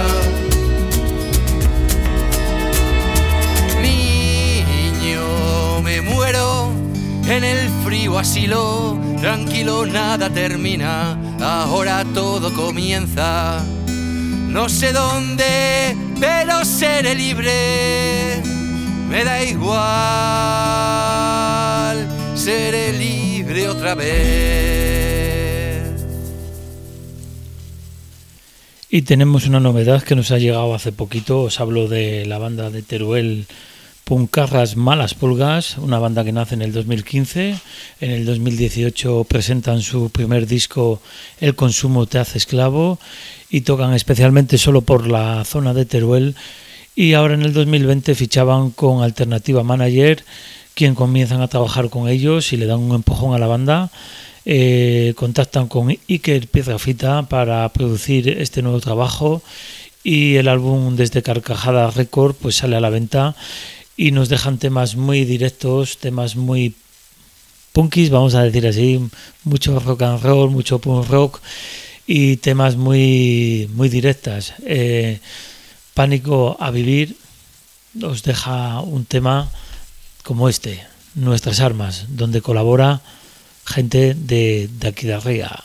Niño, me muero en el frío asilo, tranquilo, nada termina, ahora todo comienza. No sé dónde, pero seré libre, me da igual, seré libre otra vez. Y tenemos una novedad que nos ha llegado hace poquito. Os hablo de la banda de Teruel, Puncarras Malas Pulgas, una banda que nace en el dos mil quince. En el dos mil dieciocho presentan su primer disco, El consumo te hace esclavo, y tocan especialmente solo por la zona de Teruel. Y ahora en el dos mil veinte fichaban con Alternativa Manager, quien comienzan a trabajar con ellos y le dan un empujón a la banda. Eh, contactan con Iker Piedrafita para producir este nuevo trabajo, y el álbum Desde Carcajada Record pues sale a la venta. Y nos dejan temas muy directos, temas muy punkis, vamos a decir así, mucho rock and roll, mucho punk rock y temas muy, muy directas. Eh, Pánico a Vivir os deja un tema como este, Nuestras Armas, donde colabora gente de, de aquí de arriba.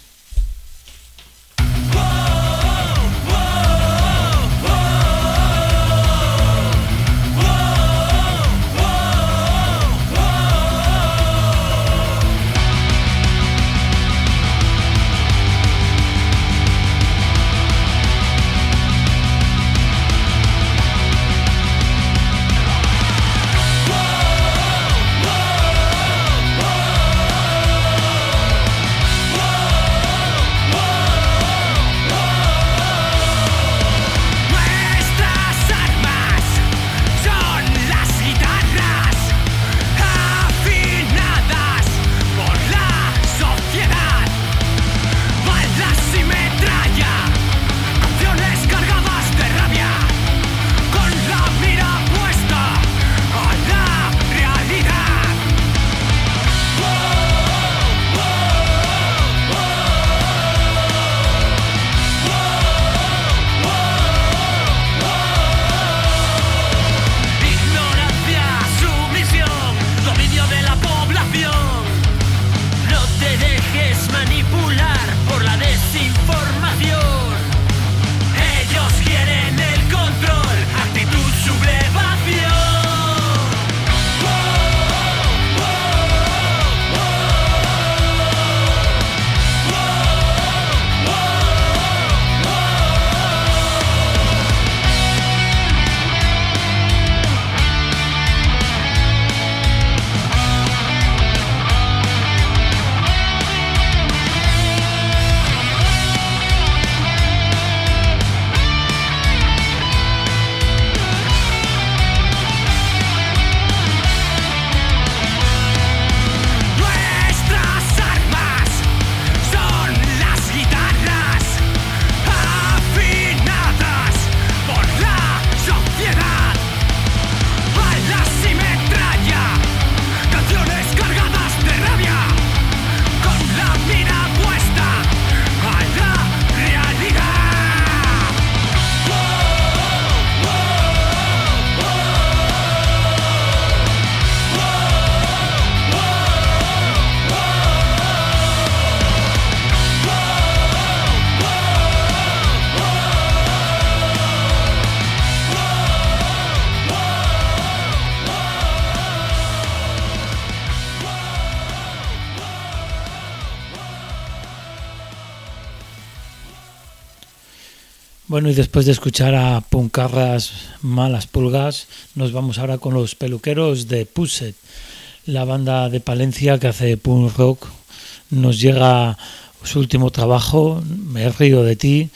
Bueno, y después de escuchar a Puncarras Malas Pulgas, nos vamos ahora con los peluqueros de Pusset, la banda de Palencia que hace punk rock. Nos llega su último trabajo, Me río de ti,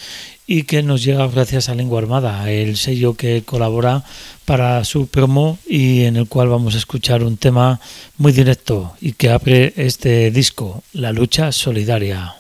y que nos llega gracias a Lengua Armada, el sello que colabora para su promo y en el cual vamos a escuchar un tema muy directo y que abre este disco, La lucha solidaria.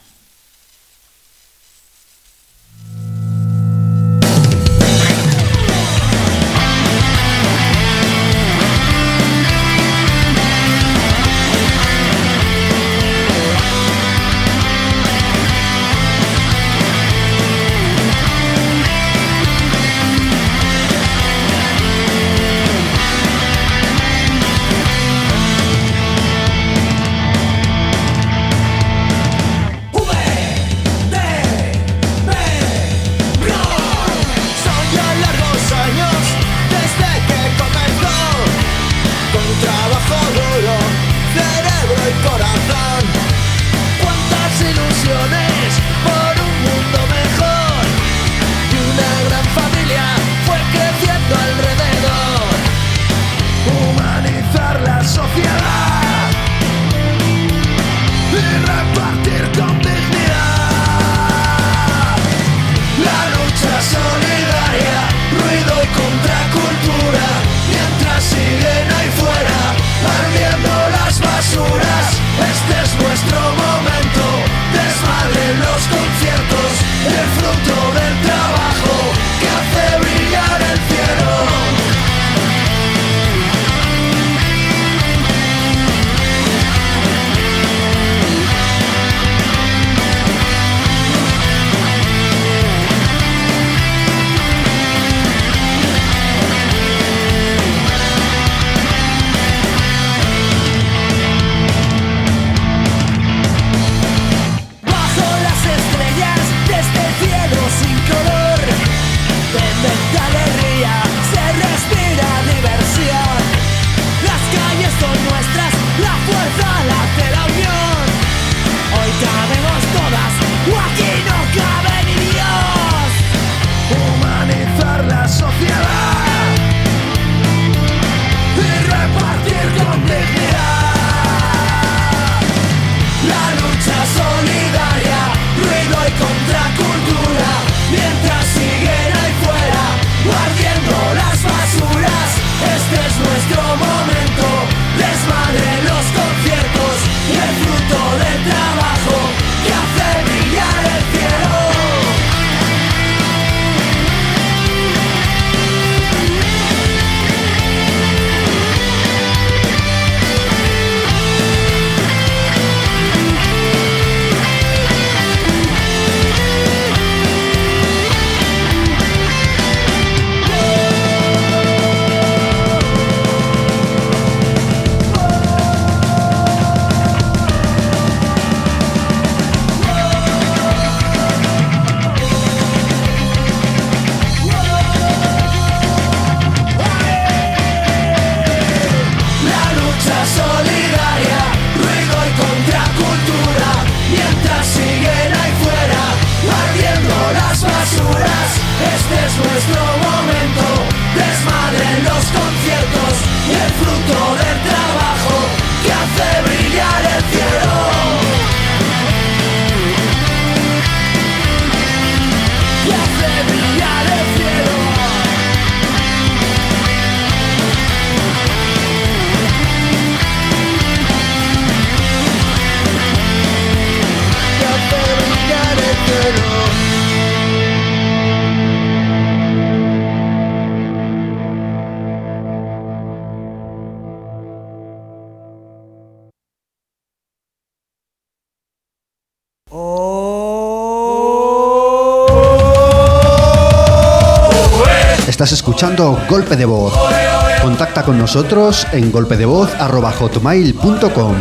Estás escuchando Golpe de Voz. Contacta con nosotros en golpedevoz arroba hotmail punto com.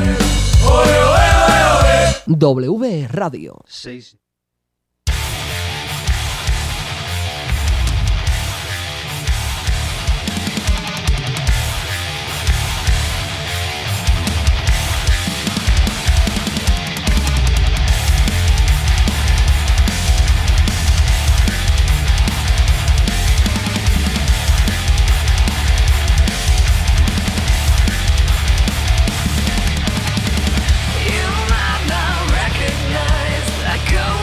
W Radio. seis. Recognize I go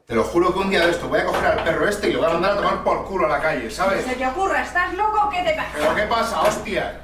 Te lo juro que un día de esto voy a coger al perro este y lo voy a mandar a tomar por culo a la calle, ¿sabes? ¿Se te ocurra? ¿Estás loco o qué te pasa? ¿Pero qué pasa, hostia?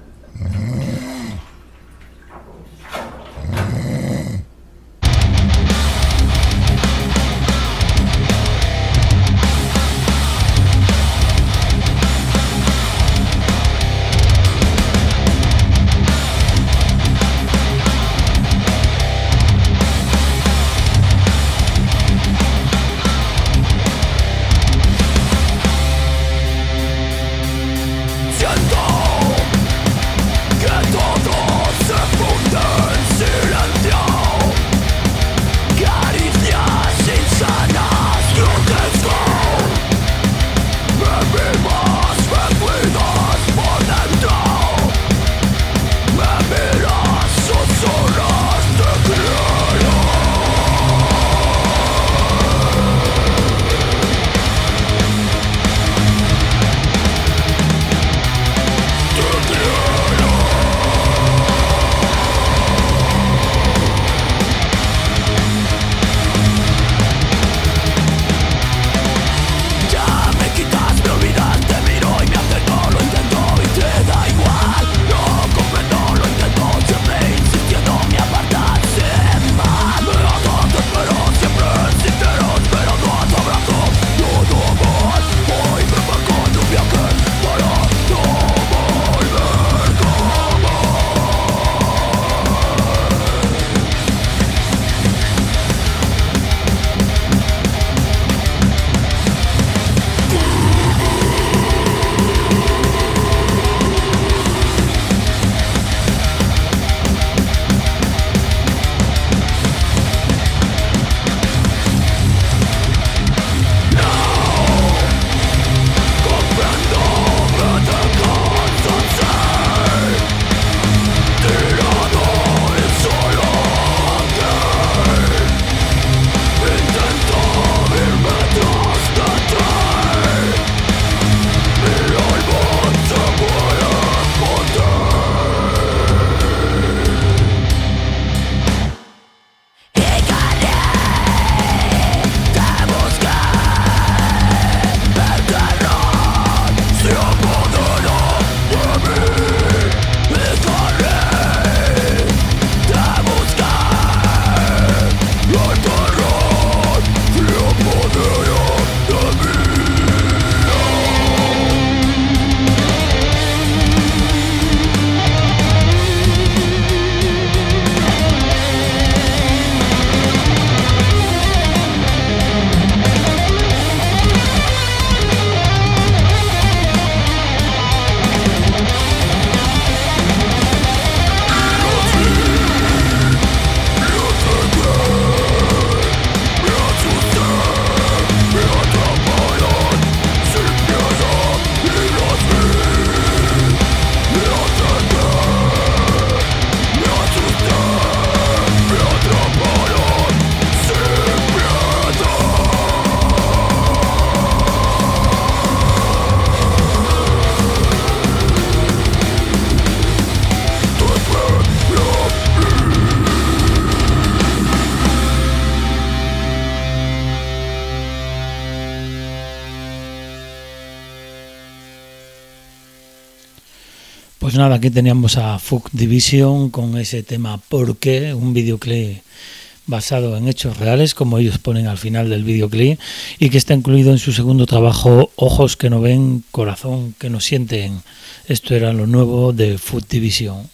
Pues nada, aquí teníamos a Fuck Division con ese tema ¿Por qué? Un videoclip basado en hechos reales, como ellos ponen al final del videoclip, y que está incluido en su segundo trabajo, Ojos que no ven, Corazón que no sienten. Esto era lo nuevo de Fuck Division.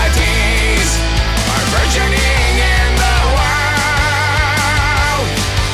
Societies are burgeoning in the world.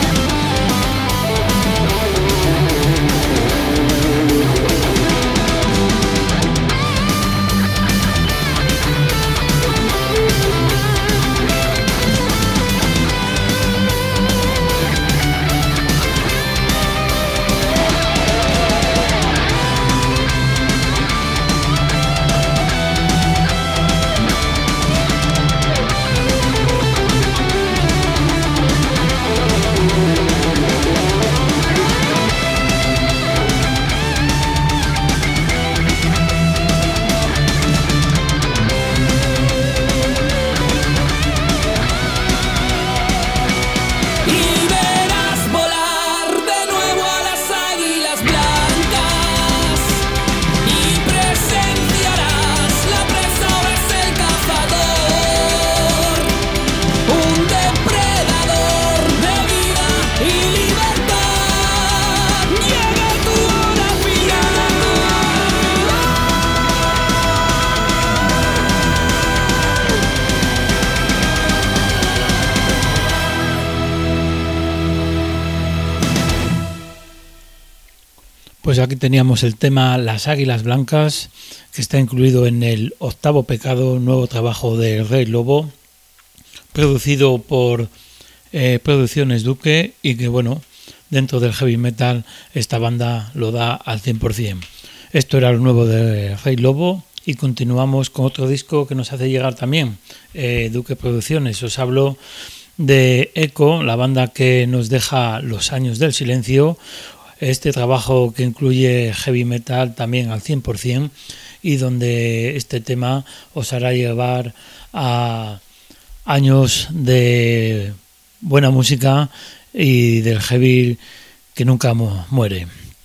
Pues aquí teníamos el tema Las Águilas Blancas, que está incluido en el Octavo Pecado, nuevo trabajo de Rey Lobo, producido por eh, Producciones Duque, y que bueno, dentro del heavy metal esta banda lo da al cien por ciento. Esto era lo nuevo de Rey Lobo, y continuamos con otro disco que nos hace llegar también eh, Duque Producciones. Os hablo de Eco, la banda que nos deja Los Años del Silencio, este trabajo que incluye heavy metal también al cien por ciento, y donde este tema os hará llevar a años de buena música y del heavy que nunca mu- muere.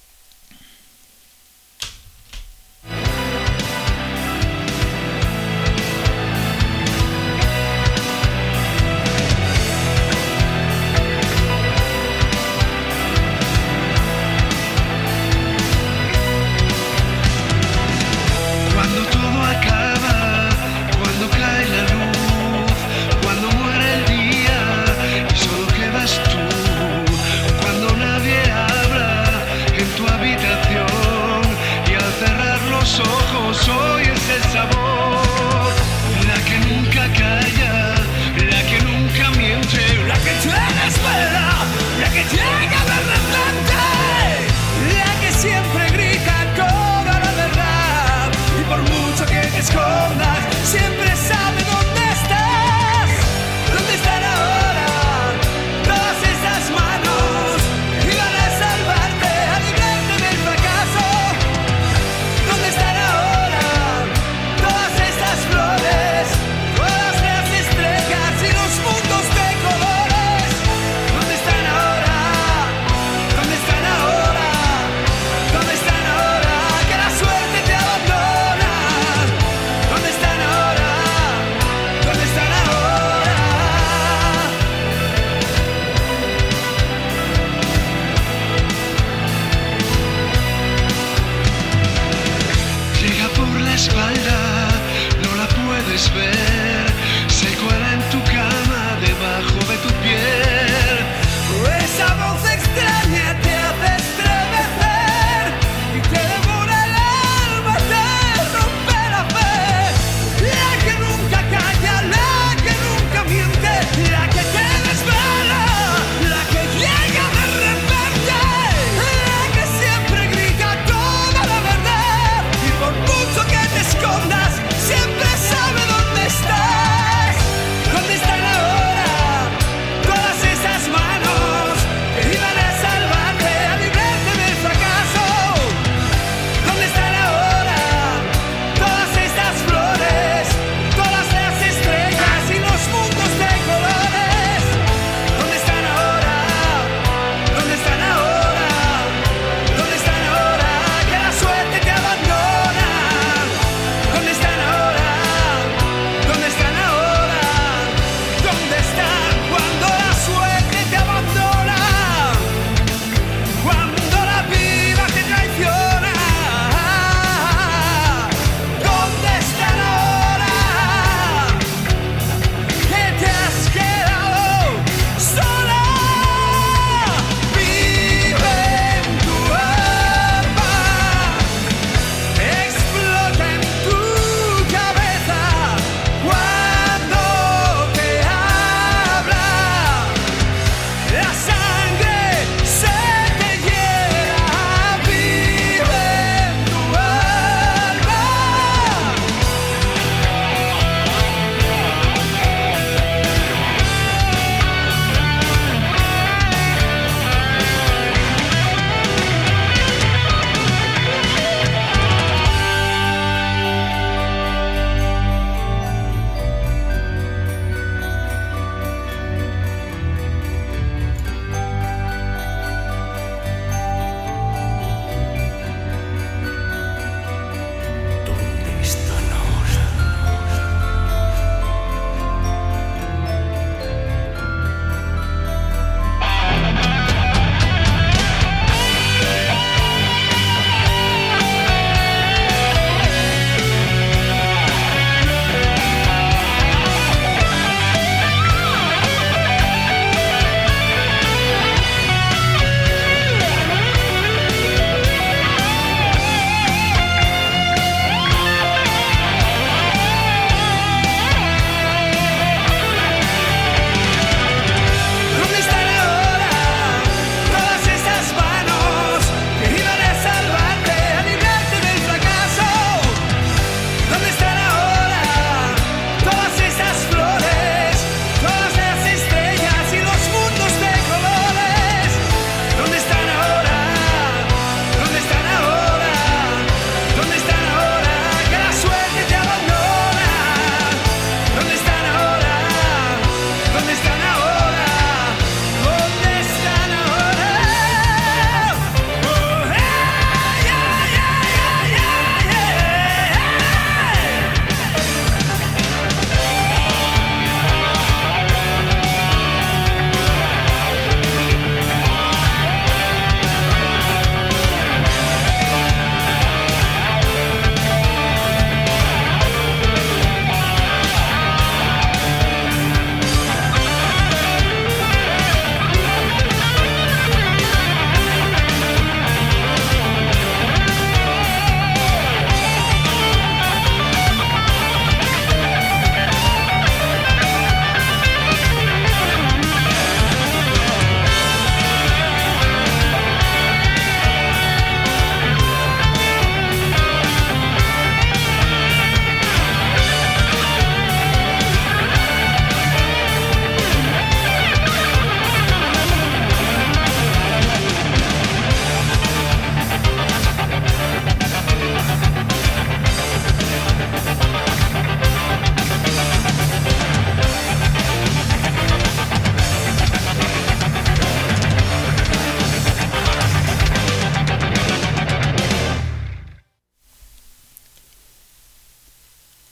Cuando todo acaba, cuando cae la luz, cuando muere el día y solo quedas tú, cuando nadie habla en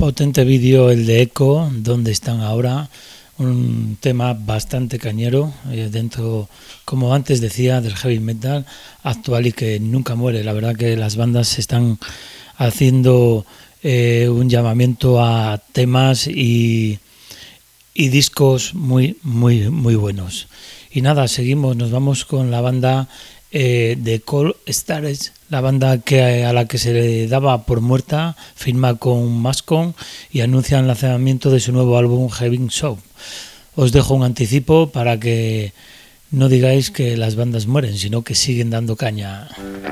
Potente vídeo el de Echo, ¿Dónde están ahora? Un tema bastante cañero, eh, dentro, como antes decía, del heavy metal actual y que nunca muere. La verdad que las bandas están haciendo eh, un llamamiento a temas y, y discos muy, muy, muy buenos. Y nada, seguimos, nos vamos con la banda eh, de Cold Stars, la banda que a la que se le daba por muerta, firma con Mascon y anuncia el lanzamiento de su nuevo álbum Heaven Show. Os dejo un anticipo para que no digáis que las bandas mueren, sino que siguen dando caña.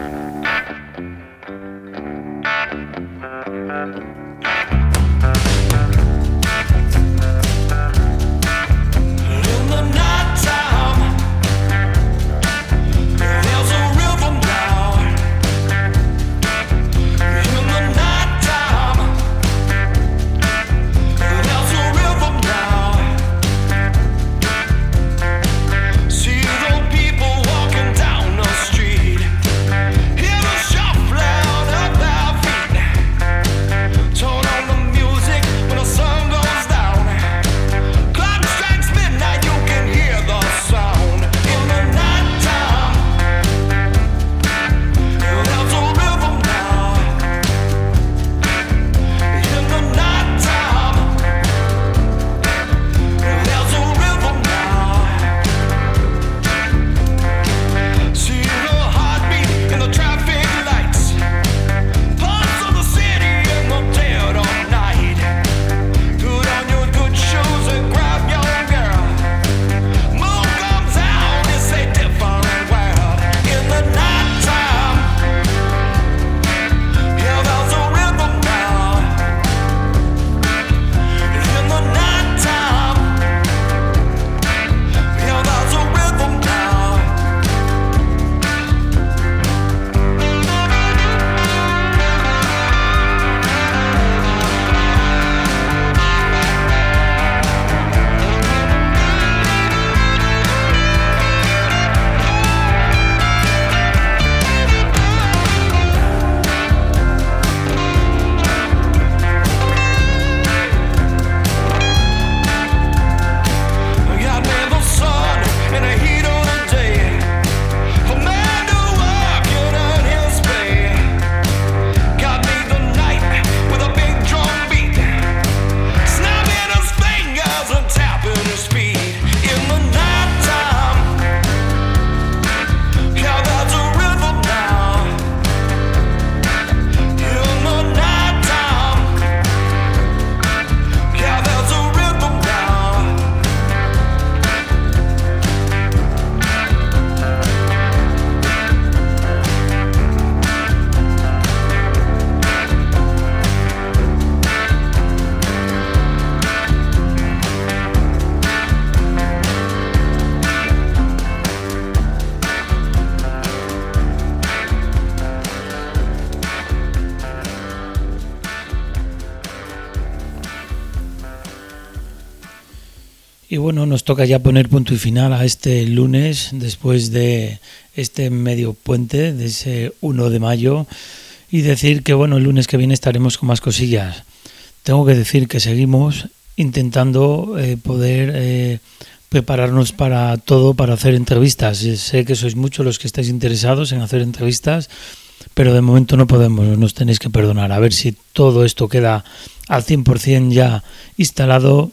Y bueno, nos toca ya poner punto y final a este lunes, después de este medio puente, de ese uno de mayo, y decir que bueno, el lunes que viene estaremos con más cosillas. Tengo que decir que seguimos intentando eh, poder eh, prepararnos para todo, para hacer entrevistas. Sé que sois muchos los que estáis interesados en hacer entrevistas, pero de momento no podemos, nos tenéis que perdonar. A ver si todo esto queda al cien por ciento ya instalado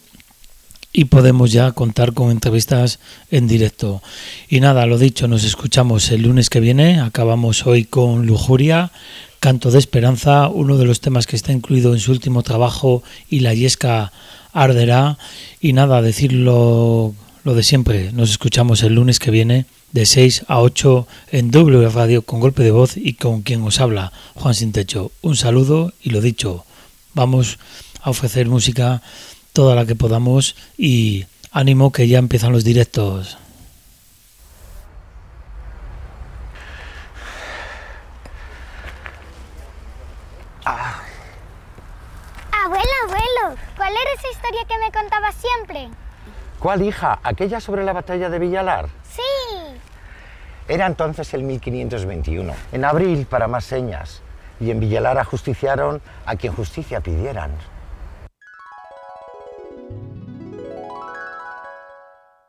y podemos ya contar con entrevistas en directo. Y nada, lo dicho, nos escuchamos el lunes que viene. Acabamos hoy con Lujuria, Canto de Esperanza, uno de los temas que está incluido en su último trabajo, Y la Yesca arderá. Y nada, decirlo lo de siempre, nos escuchamos el lunes que viene de seis a ocho en W Radio con Golpe de Voz y con quien os habla, Juan Sin Techo. Un saludo y lo dicho, vamos a ofrecer música toda la que podamos y ánimo que ya empiezan los directos. Ah. Abuelo, abuelo, ¿cuál era esa historia que me contabas siempre? ¿Cuál, hija? ¿Aquella sobre la batalla de Villalar? Sí. Era entonces el mil quinientos veintiuno, en abril para más señas, y en Villalar ajusticiaron a quien justicia pidieran.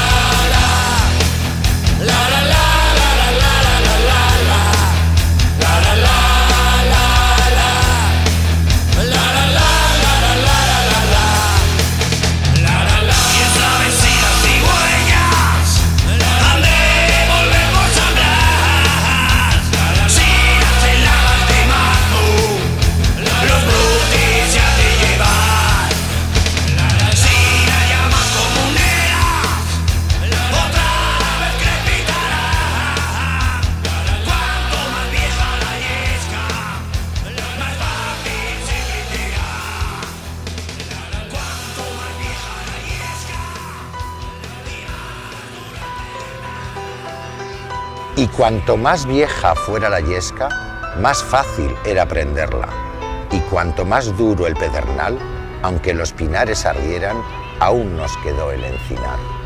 Y cuanto más vieja fuera la yesca, más fácil era prenderla. Y cuanto más duro el pedernal, aunque los pinares ardieran, aún nos quedó el encinar.